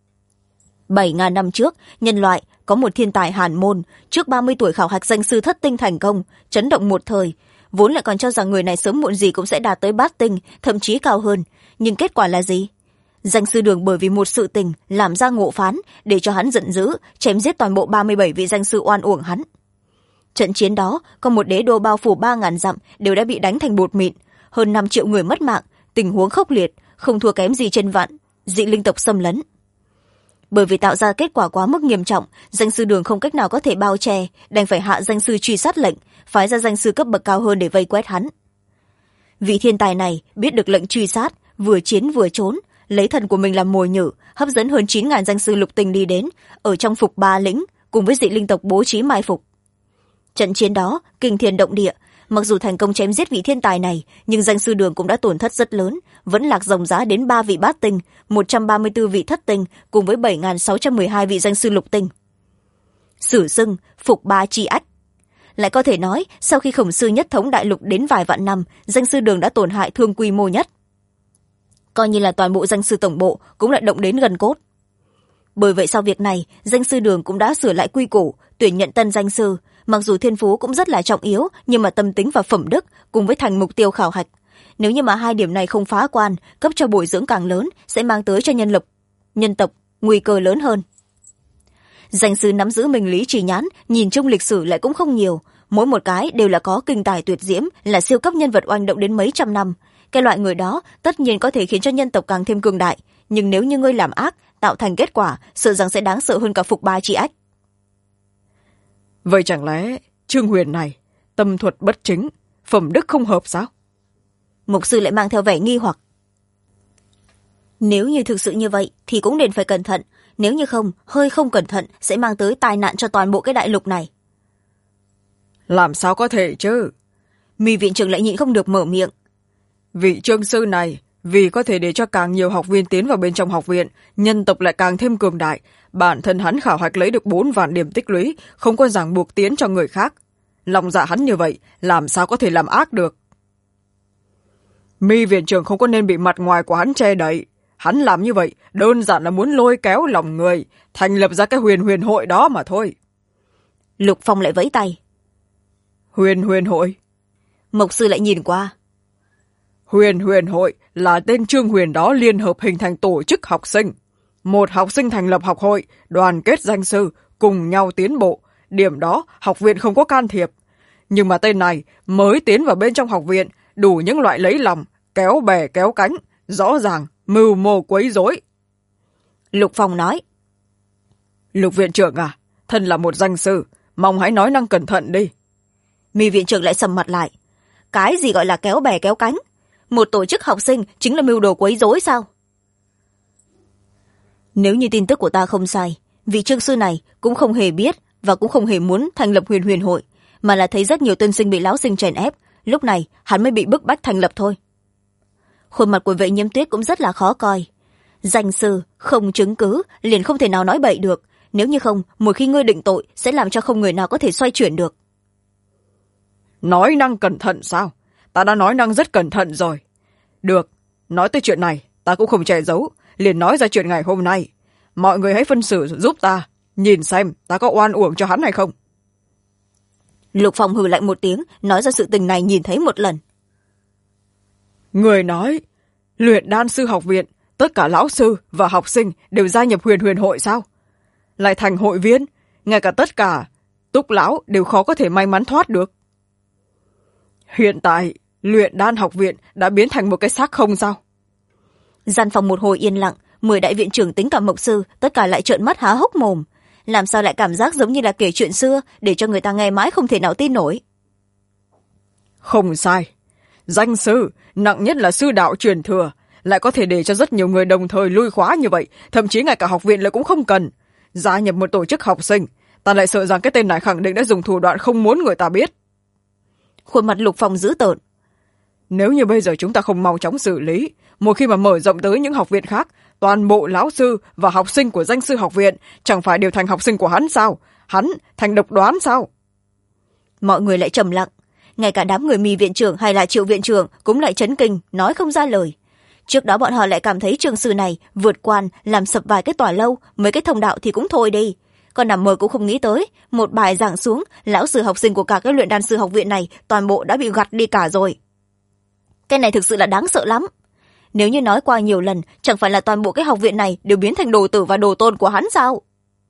7.000 năm trước, nhân loại có một thiên tài Hàn Môn, trước 30 tuổi khảo hạch danh sư thất tinh thành công, chấn động một thời. Vốn lại còn cho rằng người này sớm muộn gì cũng sẽ đạt tới bát tinh, thậm chí cao hơn. Nhưng kết quả là gì? Danh sư đường bởi vì một sự tình làm ra ngộ phán, để cho hắn giận dữ, chém giết toàn bộ 37 vị danh sư oan uổng hắn. Trận chiến đó, có một đế đô bao phủ 3.000 dặm đều đã bị đánh thành bột mịn, hơn 5 triệu người mất mạng, tình huống khốc liệt, không thua kém gì trên vạn, dị linh tộc xâm lấn. Bởi vì tạo ra kết quả quá mức nghiêm trọng, danh sư đường không cách nào có thể bao che, đành phải hạ danh sư truy sát lệnh, phái ra danh sư cấp bậc cao hơn để vây quét hắn. Vị thiên tài này biết được lệnh truy sát, vừa chiến vừa trốn, lấy thần của mình làm mồi nhử, hấp dẫn hơn 9.000 danh sư lục tinh đi đến, ở trong phục 3 lĩnh, cùng với dị linh tộc bố trí mai phục. Trận chiến đó kinh thiên động địa, mặc dù thành công chém giết vị thiên tài này, nhưng danh sư đường cũng đã tổn thất rất lớn, vẫn lạc ròng rã đến 3 vị bát tinh, 134 vị thất tinh, cùng với 7.612 vị danh sư lục tinh. Sử xưng phục 3 chi ách. Lại có thể nói, sau khi khổng sư nhất thống đại lục đến vài vạn năm, danh sư đường đã tổn hại thương quy mô nhất. Coi như là toàn bộ danh sư tổng bộ cũng lại động đến gần cốt. Bởi vậy sau việc này, danh sư đường cũng đã sửa lại quy củ, tuyển nhận tân danh sư. Mặc dù thiên phú cũng rất là trọng yếu, nhưng mà tâm tính và phẩm đức cùng với thành mục tiêu khảo hạch. Nếu như mà hai điểm này không phá quan, cấp cho bồi dưỡng càng lớn, sẽ mang tới cho nhân tộc nguy cơ lớn hơn. Danh sư nắm giữ minh lý trì nhãn, nhìn chung lịch sử lại cũng không nhiều, mỗi một cái đều là có kinh tài tuyệt diễm, là siêu cấp nhân vật oanh động đến mấy trăm năm. Cái loại người đó tất nhiên có thể khiến cho nhân tộc càng thêm cường đại, nhưng nếu như ngươi làm ác, tạo thành kết quả, sợ rằng sẽ đáng sợ hơn cả phục 3 chi ách. Vậy chẳng lẽ Trương Huyền này tâm thuật bất chính, phẩm đức không hợp sao? Mục sư lại mang theo vẻ nghi hoặc. Nếu như thực sự như vậy thì cũng nên phải cẩn thận, nếu như không, hơi không cẩn thận sẽ mang tới tai nạn cho toàn bộ cái đại lục này. Làm sao có thể chứ? Mi viện trưởng lại nhịn không được mở miệng. Vị Trương sư này, vì có thể để cho càng nhiều học viên tiến vào bên trong học viện, nhân tộc lại càng thêm cường đại, bản thân hắn khảo hạch lấy được 4 vạn điểm tích lũy, không có ràng buộc tiến cho người khác. Lòng dạ hắn như vậy, làm sao có thể làm ác được? Mi viện trưởng không có nên bị mặt ngoài của hắn che đậy. Hắn làm như vậy, đơn giản là muốn lôi kéo lòng người, thành lập ra cái huyền huyền hội đó mà thôi. Lục Phong lại vẫy tay. Huyền hội. Mộc sư lại nhìn qua. Huyền hội là tên Trương Huyền đó liên hợp hình thành tổ chức học sinh. Một học sinh thành lập học hội, đoàn kết danh sư, cùng nhau tiến bộ. Điểm đó học viện không có can thiệp. Nhưng mà tên này mới tiến vào bên trong học viện, đủ những loại lấy lòng, kéo bè kéo cánh, rõ ràng mưu mô quấy rối. Lục Phong nói. Lục viện trưởng à, thân là một danh sư, mong hãy nói năng cẩn thận đi. Mi viện trưởng lại sầm mặt lại. Cái gì gọi là kéo bè kéo cánh? Một tổ chức học sinh chính là mưu đồ quấy rối sao? Nếu như tin tức của ta không sai, vị trương sư này cũng không hề biết và cũng không hề muốn thành lập huyền hội, mà là thấy rất nhiều tân sinh bị lão sinh chèn ép, lúc này hắn mới bị bức bách thành lập thôi. Khuôn mặt của Vệ Nhiễm Tuyết cũng rất là khó coi. Danh sư không chứng cứ liền không thể nào nói bậy được, nếu như không, một khi ngươi định tội sẽ làm cho không người nào có thể xoay chuyển được. Nói năng cẩn thận sao? Ta đã nói năng rất cẩn thận rồi. Được, nói tới chuyện này ta cũng không che giấu, liền nói ra chuyện ngày hôm nay. Mọi người hãy phân xử giúp ta, nhìn xem ta có oan uổng cho hắn hay không. Lục Phong hừ lạnh một tiếng, nói ra sự tình này nhìn thấy một lần. Người nói luyện đan sư học viện, tất cả lão sư và học sinh đều gia nhập huyền hội sao? Lại thành hội viên, ngay cả tất cả túc lão đều khó có thể may mắn thoát được. Hiện tại luyện đan học viện đã biến thành một cái xác không sao? Gian phòng một hồi yên lặng, 10 đại viện trưởng tính cả Mộc sư tất cả lại trợn mắt há hốc mồm. Làm sao lại cảm giác giống như là kể chuyện xưa, để cho người ta nghe mãi không thể nào tin nổi. Không sai, danh sư nặng nhất là sư đạo truyền thừa, lại có thể để cho rất nhiều người đồng thời lui khóa như vậy, thậm chí ngay cả học viện lại cũng không cần. Gia nhập một tổ chức học sinh, ta lại sợ rằng cái tên này khẳng định đã dùng thủ đoạn không muốn người ta biết. Khuôn mặt Lục Phong dữ tợn. Nếu như bây giờ chúng ta không mau chóng xử lý, một khi mà mở rộng tới những học viện khác, toàn bộ lão sư và học sinh của danh sư học viện chẳng phải đều thành học sinh của hắn sao? Hắn thành độc đoán sao? Mọi người lại trầm lặng, ngay cả đám người Mi viện trưởng hay là Triệu viện trưởng cũng lại chấn kinh, nói không ra lời. Trước đó bọn họ lại cảm thấy trương sư này vượt quan, làm sập vài cái tòa lâu, mấy cái thông đạo thì cũng thôi đi. Còn nằm mơ cũng không nghĩ tới, một bài giảng xuống, lão sư học sinh của cả cái luyện đan sư học viện này toàn bộ đã bị gặt đi cả rồi. Cái này thực sự là đáng sợ lắm. Nếu như nói qua nhiều lần, chẳng phải là toàn bộ cái học viện này đều biến thành đồ tử và đồ tôn của hắn sao?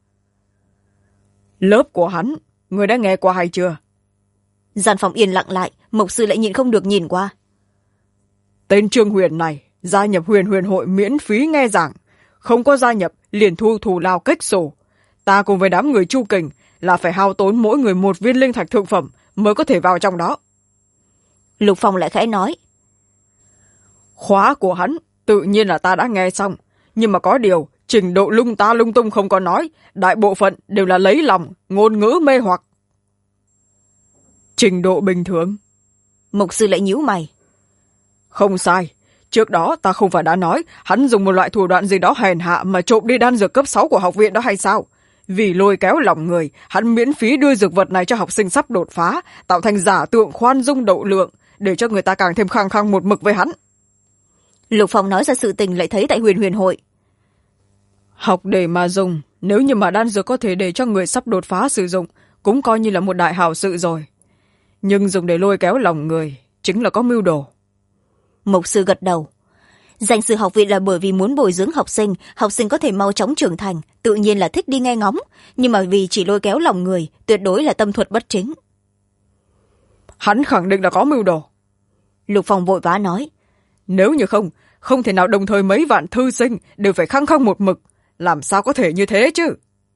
Lớp của hắn, người đã nghe qua hay chưa? Gian phòng yên lặng lại, Mộc sư lại nhịn không được nhìn qua. Tên Trương Huyền này gia nhập huyền hội miễn phí nghe giảng, không có gia nhập liền thu thù lao cách sổ. Ta cùng với đám người Chu Kình là phải hao tốn mỗi người 1 viên linh thạch thượng phẩm mới có thể vào trong đó. Lục Phong lại khẽ nói. Khóa của hắn tự nhiên là ta đã nghe xong, nhưng mà có điều trình độ lung ta lung tung không có nói, đại bộ phận đều là lấy lòng, ngôn ngữ mê hoặc. Trình độ bình thường. Mộc sư lại nhíu mày. Không sai, trước đó ta không phải đã nói hắn dùng một loại thủ đoạn gì đó hèn hạ mà trộm đi đan dược cấp 6 của học viện đó hay sao? Vì lôi kéo lòng người, hắn miễn phí đưa dược vật này cho học sinh sắp đột phá, tạo thành giả tượng khoan dung độ lượng, để cho người ta càng thêm khăng khăng một mực với hắn. Lục Phong nói ra sự tình lại thấy tại huyền hội. Học để mà dùng, nếu như mà đan dược có thể để cho người sắp đột phá sử dụng, cũng coi như là một đại hảo sự rồi. Nhưng dùng để lôi kéo lòng người, chính là có mưu đồ. Mộc sư gật đầu. Danh sư học viện là bởi vì muốn bồi dưỡng học sinh có thể mau chóng trưởng thành, tự nhiên là thích đi nghe ngóng, nhưng mà vì chỉ lôi kéo lòng người, tuyệt đối là tâm thuật bất chính. Hắn khẳng định là có mưu đồ. Lục Phong vội vã nói. Nếu như không thể nào đồng thời mấy vạn thư sinh đều phải khăng khăng một mực, làm sao có thể như thế chứ?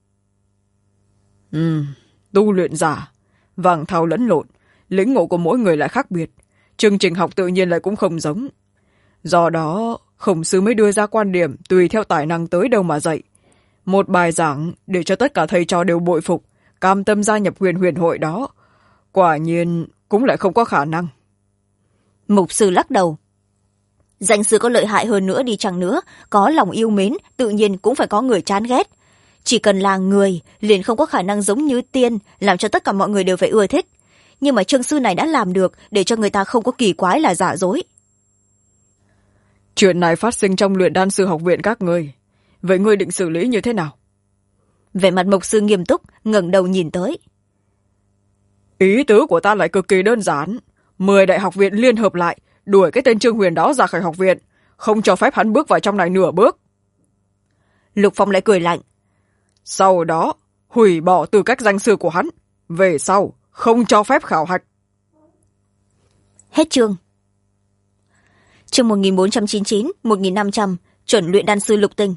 Tu luyện giả, vàng thau lẫn lộn, lĩnh ngộ của mỗi người lại khác biệt, chương trình học tự nhiên lại cũng không giống. Do đó, Khổng sư mới đưa ra quan điểm tùy theo tài năng tới đâu mà dạy. Một bài giảng để cho tất cả thầy trò đều bội phục, cam tâm gia nhập huyền hội đó. Quả nhiên cũng lại không có khả năng. Mục sư lắc đầu. Danh sư có lợi hại hơn nữa đi chăng nữa, có lòng yêu mến, tự nhiên cũng phải có người chán ghét. Chỉ cần là người, liền không có khả năng giống như tiên, làm cho tất cả mọi người đều phải ưa thích. Nhưng mà trương sư này đã làm được, để cho người ta không có kỳ quái là giả dối. Chuyện này phát sinh trong luyện đan sư học viện các ngươi. Vậy ngươi định xử lý như thế nào? Vẻ mặt mục sư nghiêm túc, ngẩng đầu nhìn tới. Ý tứ của ta lại cực kỳ đơn giản. 10 đại học viện liên hợp lại, đuổi cái tên Trương Huyền đó ra khỏi học viện, không cho phép hắn bước vào trong này nửa bước. Lục Phong lại cười lạnh. Sau đó, hủy bỏ tư cách danh sư của hắn. Về sau, không cho phép khảo hạch. Hết chương. Chương 1499, 1500, chuẩn luyện đan sư Lục Tinh.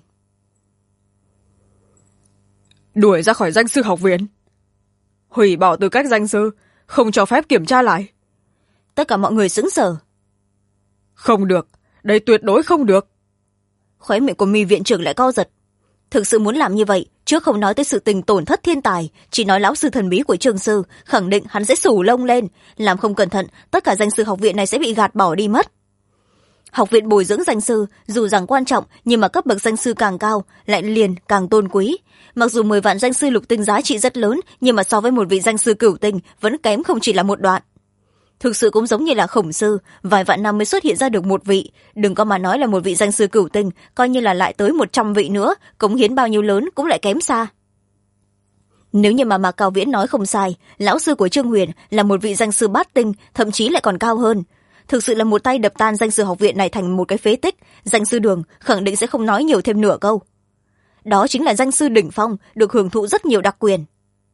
Đuổi ra khỏi danh sư học viện. Hủy bỏ tư cách danh sư, không cho phép kiểm tra lại. Tất cả mọi người sững sờ. Không được, đây tuyệt đối không được. Khóe miệng của Mi viện trưởng lại co giật. Thực sự muốn làm như vậy, trước không nói tới sự tình tổn thất thiên tài, chỉ nói lão sư thần bí của Trương sư, khẳng định hắn sẽ xù lông lên, làm không cẩn thận, tất cả danh sư học viện này sẽ bị gạt bỏ đi mất. Học viện bồi dưỡng danh sư, dù rằng quan trọng, nhưng mà cấp bậc danh sư càng cao, lại liền càng tôn quý. Mặc dù 10 vạn danh sư Lục Tinh giá trị rất lớn, nhưng mà so với một vị danh sư Cửu Tinh vẫn kém không chỉ là một đoạn. Thực sự cũng giống như là Khổng sư, vài vạn năm mới xuất hiện ra được một vị, đừng có mà nói là một vị danh sư Cửu Tinh, coi như là lại tới 100 vị nữa, cống hiến bao nhiêu lớn cũng lại kém xa. Nếu như mà Mạc Cao Viễn nói không sai, lão sư của Trương Huyền là một vị danh sư Bát Tinh, thậm chí lại còn cao hơn. Thực sự là một tay đập tan danh sư học viện này thành một cái phế tích, danh sư Đường khẳng định sẽ không nói nhiều thêm nửa câu. Đó chính là danh sư đỉnh phong, được hưởng thụ rất nhiều đặc quyền.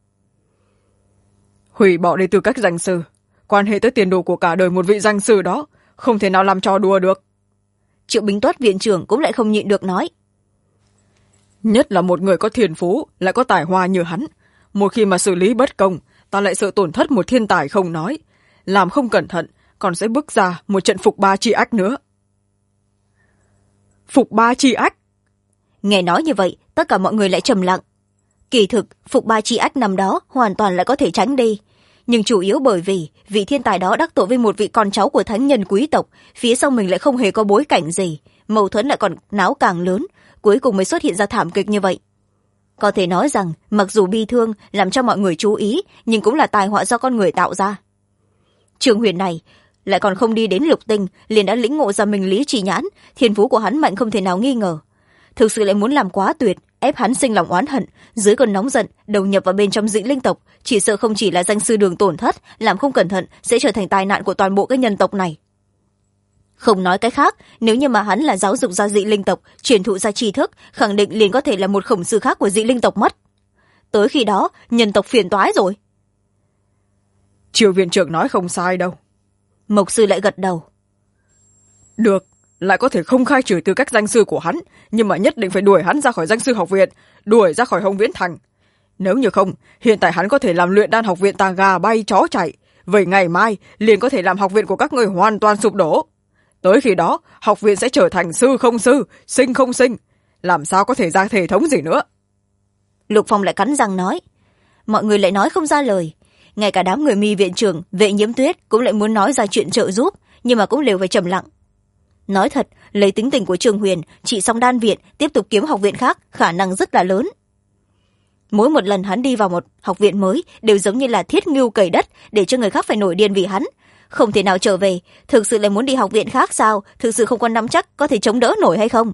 Hủy bỏ đi tư cách danh sư, quan hệ tới tiền đồ của cả đời một vị danh sư đó, không thể nào làm trò đùa được. Triệu Bính Tuất viện trưởng cũng lại không nhịn được nói. Nhất là một người có thiên phú, lại có tài hoa như hắn. Một khi mà xử lý bất công, ta lại sợ tổn thất một thiên tài không nói. Làm không cẩn thận, còn sẽ bước ra một trận phục ba chi ách nữa. Phục ba chi ách? Nghe nói như vậy, tất cả mọi người lại trầm lặng. Kỳ thực, phục ba chi ách năm đó hoàn toàn lại có thể tránh đi. Nhưng chủ yếu bởi vì vị thiên tài đó đắc tội với một vị con cháu của thánh nhân quý tộc, phía sau mình lại không hề có bối cảnh gì, mâu thuẫn lại còn náo càng lớn, cuối cùng mới xuất hiện ra thảm kịch như vậy. Có thể nói rằng, mặc dù bi thương làm cho mọi người chú ý, nhưng cũng là tai họa do con người tạo ra. Trương Huyền này lại còn không đi đến Lục Tinh, liền đã lĩnh ngộ ra mình lý trì nhãn, thiên phú của hắn mạnh không thể nào nghi ngờ. Thực sự lại muốn làm quá tuyệt, ép hắn sinh lòng oán hận, dưới cơn nóng giận đầu nhập vào bên trong dị linh tộc, chỉ sợ không chỉ là danh sư Đường tổn thất, làm không cẩn thận sẽ trở thành tai nạn của toàn bộ cái nhân tộc này. Không nói cái khác, nếu như mà hắn là giáo dục ra dị linh tộc, truyền thụ ra tri thức, khẳng định liền có thể là một Khổng sư khác của dị linh tộc mất. Tới khi đó, nhân tộc phiền toái rồi. Triệu viện trưởng nói không sai đâu. Mộc sư lại gật đầu. Được, lại có thể không khai trừ tư cách danh sư của hắn, nhưng mà nhất định phải đuổi hắn ra khỏi danh sư học viện, đuổi ra khỏi Hồng Viễn Thành. Nếu như không, hiện tại hắn có thể làm luyện đan học viện ta gà bay chó chạy, vậy ngày mai liền có thể làm học viện của các người hoàn toàn sụp đổ. Tới khi đó, học viện sẽ trở thành sư không sư, sinh không sinh, làm sao có thể ra thể thống gì nữa. Lục Phong lại cắn răng nói. Mọi người lại nói không ra lời. Ngay cả đám người Mi viện trưởng, Vệ Nhiễm Tuyết cũng lại muốn nói ra chuyện trợ giúp, nhưng mà cũng đều phải trầm lặng. Nói thật, lấy tính tình của Trương Huyền, chỉ xong đan viện, tiếp tục kiếm học viện khác, khả năng rất là lớn. Mỗi một lần hắn đi vào một học viện mới, đều giống như là thiết ngưu cày đất, để cho người khác phải nổi điên vì hắn. Không thể nào trở về, thực sự là muốn đi học viện khác sao, thực sự không có nắm chắc có thể chống đỡ nổi hay không.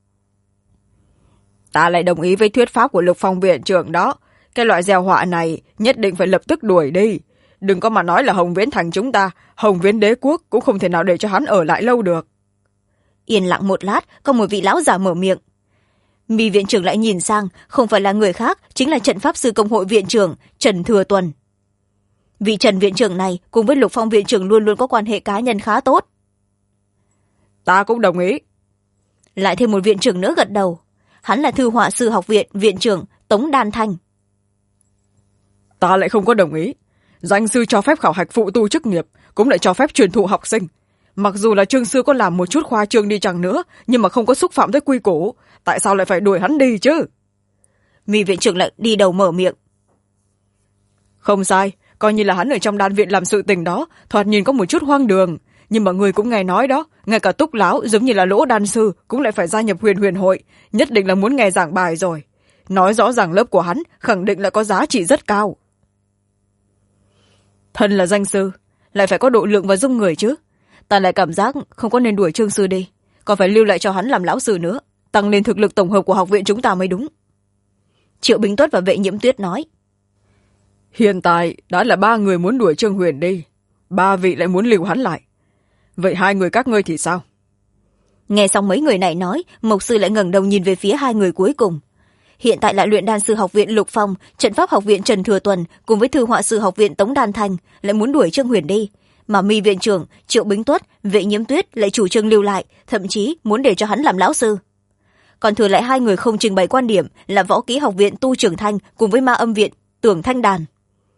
Ta lại đồng ý với thuyết pháp của Lục Phong viện trưởng đó. Cái loại gieo họa này nhất định phải lập tức đuổi đi. Đừng có mà nói là Hồng Viễn Thành chúng ta, Hồng Viễn đế quốc cũng không thể nào để cho hắn ở lại lâu được. Yên lặng một lát, có một vị lão già mở miệng. Mi viện trưởng lại nhìn sang, không phải là người khác, chính là trận pháp sư công hội viện trưởng Trần Thừa Tuần. Vị Trần viện trưởng này cùng với Lục Phong viện trưởng luôn luôn có quan hệ cá nhân khá tốt. Ta cũng đồng ý. Lại thêm một viện trưởng nữa gật đầu. Hắn là thư họa sư học viện viện trưởng Tống Đan Thanh. Ta lại không có đồng ý. Danh sư cho phép khảo hạch phụ tu chức nghiệp, cũng lại cho phép truyền thụ học sinh. Mặc dù là Trương sư có làm một chút khoa trương đi chăng nữa, nhưng mà không có xúc phạm tới quy củ, tại sao lại phải đuổi hắn đi chứ? Mi viện trưởng lại đi đầu mở miệng. Không sai, coi như là hắn ở trong đan viện làm sự tình đó, thoạt nhìn có một chút hoang đường, nhưng mà người cũng nghe nói đó, ngay cả Túc lão giống như là Lỗ đan sư cũng lại phải gia nhập huyền huyền hội, nhất định là muốn nghe giảng bài rồi. Nói rõ ràng lớp của hắn khẳng định là có giá trị rất cao. Thân là danh sư, lại phải có độ lượng và dung người chứ. Ta lại cảm giác không có nên đuổi Trương sư đi, còn phải lưu lại cho hắn làm lão sư nữa, tăng lên thực lực tổng hợp của học viện chúng ta mới đúng. Triệu Bính Tuất và Vệ Nhiễm Tuyết nói. Hiện tại đã là 3 người muốn đuổi Trương Huyền đi, 3 vị lại muốn lưu hắn lại. Vậy 2 người các ngươi thì sao? Nghe xong mấy người này nói, mộc sư lại ngẩng đầu nhìn về phía 2 người cuối cùng. Hiện tại là luyện đan sư học viện Lục Phong, trận pháp học viện Trần Thừa Tuần cùng với thư họa sư học viện Tống Đan Thanh lại muốn đuổi Trương Huyền đi, mà Mi viện trưởng Triệu Bính Tuất, Vệ Nhiễm Tuyết lại chủ trương lưu lại, thậm chí muốn để cho hắn làm lão sư. Còn thừa lại 2 người không trình bày quan điểm là võ kỹ học viện Tu Trường Thanh cùng với ma âm viện Tưởng Thanh Đàn.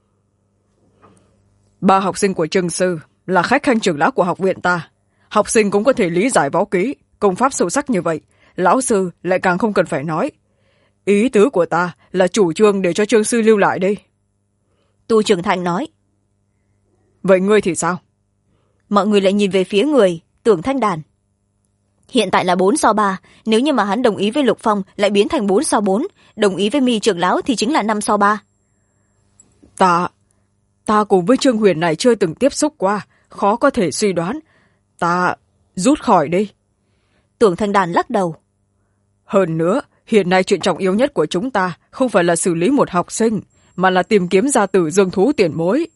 3 học sinh của Trương sư là khách khanh trưởng lão của học viện ta. Học sinh cũng có thể lý giải võ kỹ, công pháp sâu sắc như vậy, lão sư lại càng không cần phải nói. Ý tứ của ta là chủ trương để cho Trương sư lưu lại đi. Tu Trường Thanh nói. Vậy ngươi thì sao? Mọi người lại nhìn về phía người Tưởng Thanh Đàn. Hiện tại là 4-3, nếu như mà hắn đồng ý với Lục Phong lại biến thành 4-4, đồng ý với Mi trưởng lão thì chính là 5-3. Ta cùng với Trương Huyền này chưa từng tiếp xúc qua, khó có thể suy đoán. Ta rút khỏi đi. Tưởng Thanh Đàn lắc đầu. Hơn nữa, hiện nay chuyện trọng yếu nhất của chúng ta không phải là xử lý một học sinh, mà là tìm kiếm ra Tử Dương thú tiền mối.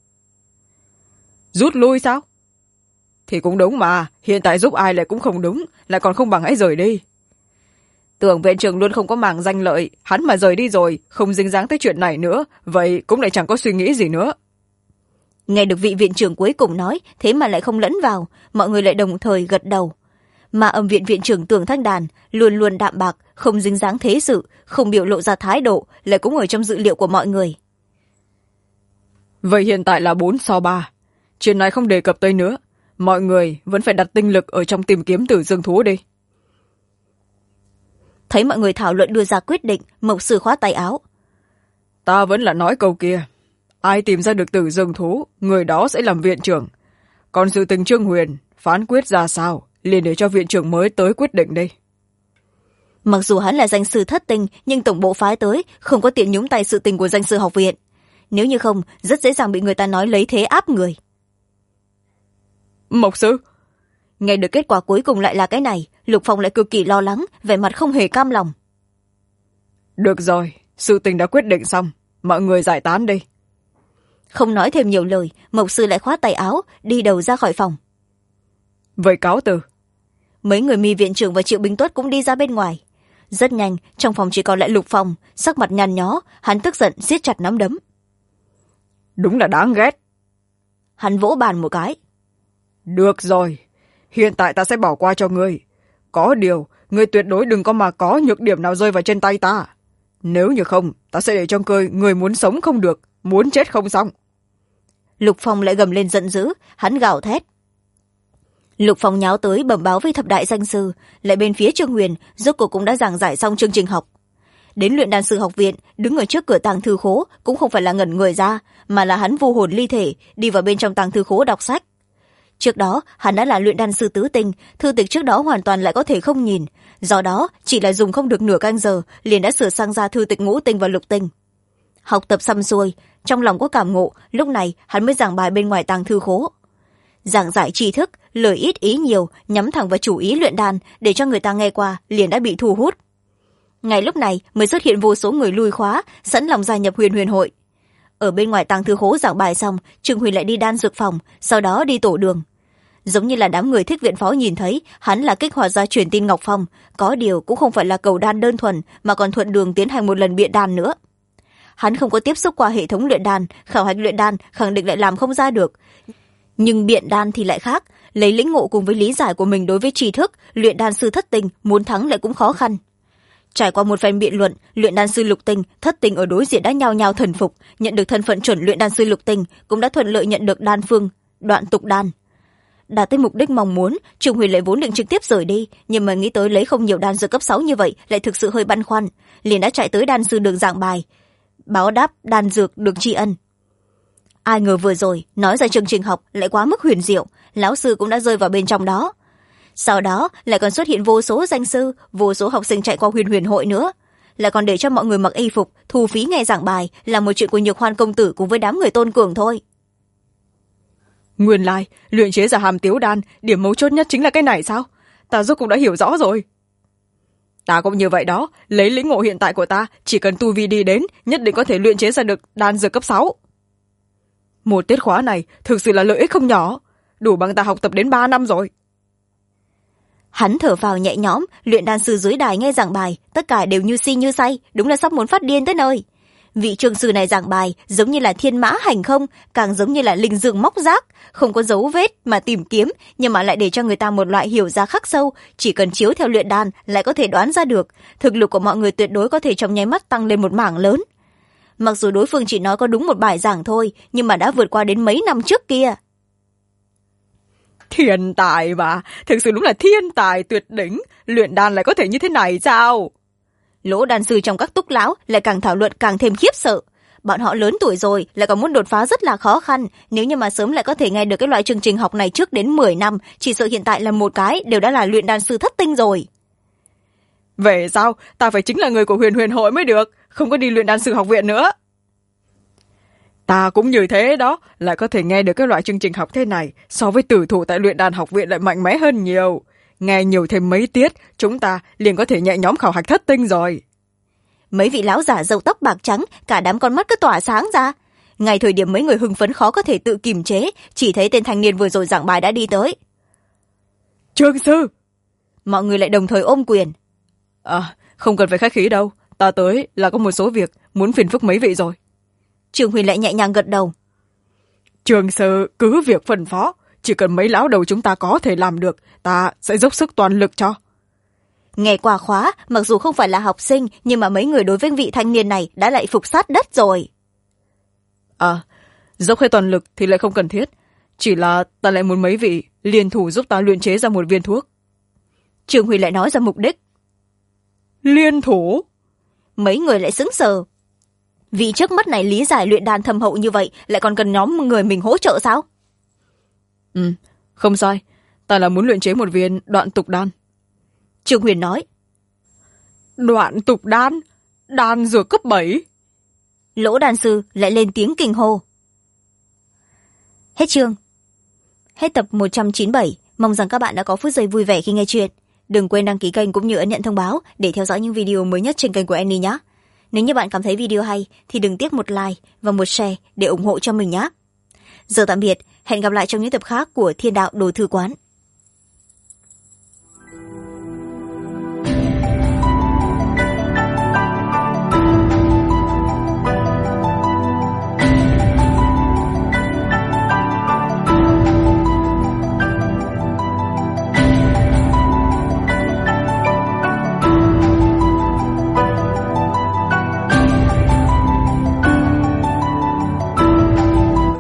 Rút lui sao? Thì cũng đúng mà, hiện tại giúp ai lại cũng không đúng, lại còn không bằng hãy rời đi. Tưởng viện trưởng luôn không có màng danh lợi, hắn mà rời đi rồi, không dính dáng tới chuyện này nữa, vậy cũng lại chẳng có suy nghĩ gì nữa. Nghe được vị viện trưởng cuối cùng nói, thế mà lại không lẫn vào, mọi người lại đồng thời gật đầu. Mà âm viện viện trưởng Tưởng Thanh Đàn luôn luôn đạm bạc, không dính dáng thế sự, không biểu lộ ra thái độ, lại cũng ở trong dự liệu của mọi người. Vậy hiện tại là 4-3, chuyện này không đề cập tới nữa, mọi người vẫn phải đặt tinh lực ở trong tìm kiếm Tử Dương thú đi. Thấy mọi người thảo luận đưa ra quyết định, mộc sư khoát tay áo. Ta vẫn là nói câu kia, ai tìm ra được Tử Dương thú, người đó sẽ làm viện trưởng. Còn sự tình Trương Huyền phán quyết ra sao, liền để cho viện trưởng mới tới quyết định đi. Mặc dù hắn là danh sư thất tinh, nhưng tổng bộ phái tới không có tiện nhúng tay sự tình của danh sư học viện. Nếu như không, rất dễ dàng bị người ta nói lấy thế áp người. Mộc sư. Nghe được kết quả cuối cùng lại là cái này, Lục Phong lại cực kỳ lo lắng, vẻ mặt không hề cam lòng. Được rồi, sự tình đã quyết định xong, mọi người giải tán đi. Không nói thêm nhiều lời, mộc sư lại khoát tay áo, đi đầu ra khỏi phòng. Vậy cáo từ. Mấy người Mi viện trưởng và Triệu Bính Tuất cũng đi ra bên ngoài. Rất nhanh, trong phòng chỉ còn lại Lục Phong, sắc mặt nhăn nhó, hắn tức giận siết chặt nắm đấm. Đúng là đáng ghét. Hắn vỗ bàn một cái. Được rồi, hiện tại ta sẽ bỏ qua cho ngươi. Có điều, ngươi tuyệt đối đừng có mà có nhược điểm nào rơi vào trên tay ta. Nếu như không, ta sẽ để cho ngươi muốn sống không được, muốn chết không xong. Lục Phong lại gầm lên giận dữ, hắn gào thét. Lục Phong nháo tới bẩm báo với thập đại danh sư, lại bên phía Trương Huyền, rốt cuộc cũng đã giảng giải xong chương trình học. Đến luyện đan sư học viện, đứng ở trước cửa tàng thư khố cũng không phải là ngẩn người ra, mà là hắn vô hồn ly thể, đi vào bên trong tàng thư khố đọc sách. Trước đó, hắn đã là luyện đan sư tứ tinh, thư tịch trước đó hoàn toàn lại có thể không nhìn, do đó chỉ là dùng không được nửa canh giờ, liền đã sửa sang ra thư tịch ngũ tinh và lục tinh. Học tập xong xuôi, trong lòng có cảm ngộ, lúc này hắn mới giảng bài bên ngoài tàng thư khố. Giảng giải tri thức, lời ít ý nhiều, nhắm thẳng vào chủ ý luyện đan, để cho người ta nghe qua liền đã bị thu hút. Ngay lúc này mới xuất hiện vô số người lui khóa, sẵn lòng gia nhập Huyền Huyền hội. Ở bên ngoài tàng thư khố giảng bài xong, Trương Huyền lại đi đan dược phòng, sau đó đi tổ đường. Giống như là đám người thích viện phó nhìn thấy, hắn là kích hoạt ra truyền tin Ngọc Phong, có điều cũng không phải là cầu đan đơn thuần, mà còn thuận đường tiến hành một lần biện đan nữa. Hắn không có tiếp xúc qua hệ thống luyện đan, khảo hạch luyện đan khẳng định lại làm không ra được. Nhưng biện đan thì lại khác, lấy lĩnh ngộ cùng với lý giải của mình đối với tri thức, luyện đan sư thất tinh muốn thắng lại cũng khó khăn. Trải qua một phen biện luận, luyện đan sư lục tinh, thất tinh ở đối diện đã nhao nhao thần phục, nhận được thân phận chuẩn luyện đan sư lục tinh, cũng đã thuận lợi nhận được đan phương đoạn tục đan. Đạt tới mục đích mong muốn, Trương Huyền lại vốn định trực tiếp rời đi, nhưng mà nghĩ tới lấy không nhiều đan dược cấp 6 như vậy, lại thực sự hơi băn khoăn, liền đã chạy tới đan sư đường giảng bài, báo đáp đan dược được tri ân. Ai ngờ vừa rồi nói ra chương trình học lại quá mức huyền diệu, lão sư cũng đã rơi vào bên trong đó. Sau đó lại còn xuất hiện vô số danh sư, vô số học sinh chạy qua Huyền Huyền hội nữa, lại còn để cho mọi người mặc y phục thu phí nghe giảng bài, là một chuyện của Nhược Hoan công tử cùng với đám người Tôn Cường thôi. Nguyên lai luyện chế ra hàm tiếu đan, điểm mấu chốt nhất chính là cái này sao? Ta rốt cũng đã hiểu rõ rồi. Ta cũng như vậy đó, lấy lĩnh ngộ hiện tại của ta, chỉ cần tu vi đi đến, nhất định có thể luyện chế ra được đan dược cấp 6. Một tiết khóa này thực sự là lợi ích không nhỏ, đủ bằng ta học tập đến 3 năm rồi. Hắn thở phào nhẹ nhõm, luyện đan sư dưới đài nghe giảng bài, tất cả đều như si như say, đúng là sắp muốn phát điên tới nơi. Vị trường sư này giảng bài giống như là thiên mã hành không, càng giống như là linh dương móc rác, không có dấu vết mà tìm kiếm, nhưng mà lại để cho người ta một loại hiểu ra khắc sâu, chỉ cần chiếu theo luyện đan lại có thể đoán ra được, thực lực của mọi người tuyệt đối có thể trong nháy mắt tăng lên một mảng lớn. Mặc dù đối phương chỉ nói có đúng một bài giảng thôi, nhưng mà đã vượt qua đến mấy năm trước kia. Thiên tài mà, thực sự đúng là thiên tài tuyệt đỉnh, luyện đan lại có thể như thế này sao? Lỗ đan sư trong các túc lão lại càng thảo luận càng thêm khiếp sợ. Bọn họ lớn tuổi rồi, lại còn muốn đột phá rất là khó khăn, nếu như mà sớm lại có thể nghe được cái loại chương trình học này trước đến 10 năm, chỉ sợ hiện tại là một cái đều đã là luyện đan sư thất tinh rồi. Vậy sao? Ta phải chính là người của Huyền Huyền hội mới được, không có đi luyện đan sư học viện nữa. Ta cũng như thế đó, lại có thể nghe được cái loại chương trình học thế này, so với tử thủ tại luyện đan học viện lại mạnh mẽ hơn nhiều. Nghe nhiều thêm mấy tiết, chúng ta liền có thể nhẹ nhõm khảo hạch thất tinh rồi. Mấy vị lão giả râu tóc bạc trắng, cả đám con mắt cứ tỏa sáng ra. Ngay thời điểm mấy người hưng phấn khó có thể tự kiềm chế, chỉ thấy tên thanh niên vừa rồi giảng bài đã đi tới. Trương sư! Mọi người lại đồng thời ôm quyền. Không cần phải khách khí đâu, ta tới là có một số việc muốn phiền phức mấy vị rồi. Trương Huyền lại nhẹ nhàng gật đầu. Trương sư cứ việc phân phó, chỉ cần mấy lão đầu chúng ta có thể làm được, ta sẽ dốc sức toàn lực cho. Nghe qua khóa, mặc dù không phải là học sinh, nhưng mà mấy người đối với vị thanh niên này đã lại phục sát đất rồi. Dốc hết toàn lực thì lại không cần thiết, chỉ là ta lại muốn mấy vị liên thủ giúp ta luyện chế ra một viên thuốc. Trương Huy lại nói ra mục đích. Liên thủ? Mấy người lại sững sờ. Vị trước mắt này lý giải luyện đan thâm hậu như vậy, lại còn cần nhóm người mình hỗ trợ sao? Không sai, ta là muốn luyện chế một viên đoạn tục đan. Trương Huyền nói. Đoạn tục đan? Đan dược cấp 7? Lỗ đan sư lại lên tiếng kinh hô. Hết chương. Hết tập 197. Mong rằng các bạn đã có phút giây vui vẻ khi nghe chuyện. Đừng quên đăng ký kênh cũng như ấn nhận thông báo để theo dõi những video mới nhất trên kênh của Annie nhé. Nếu như bạn cảm thấy video hay thì đừng tiếc một like và một share để ủng hộ cho mình nhé. Giờ tạm biệt, hẹn gặp lại trong những tập khác của Thiên Đạo Đồ Thư Quán.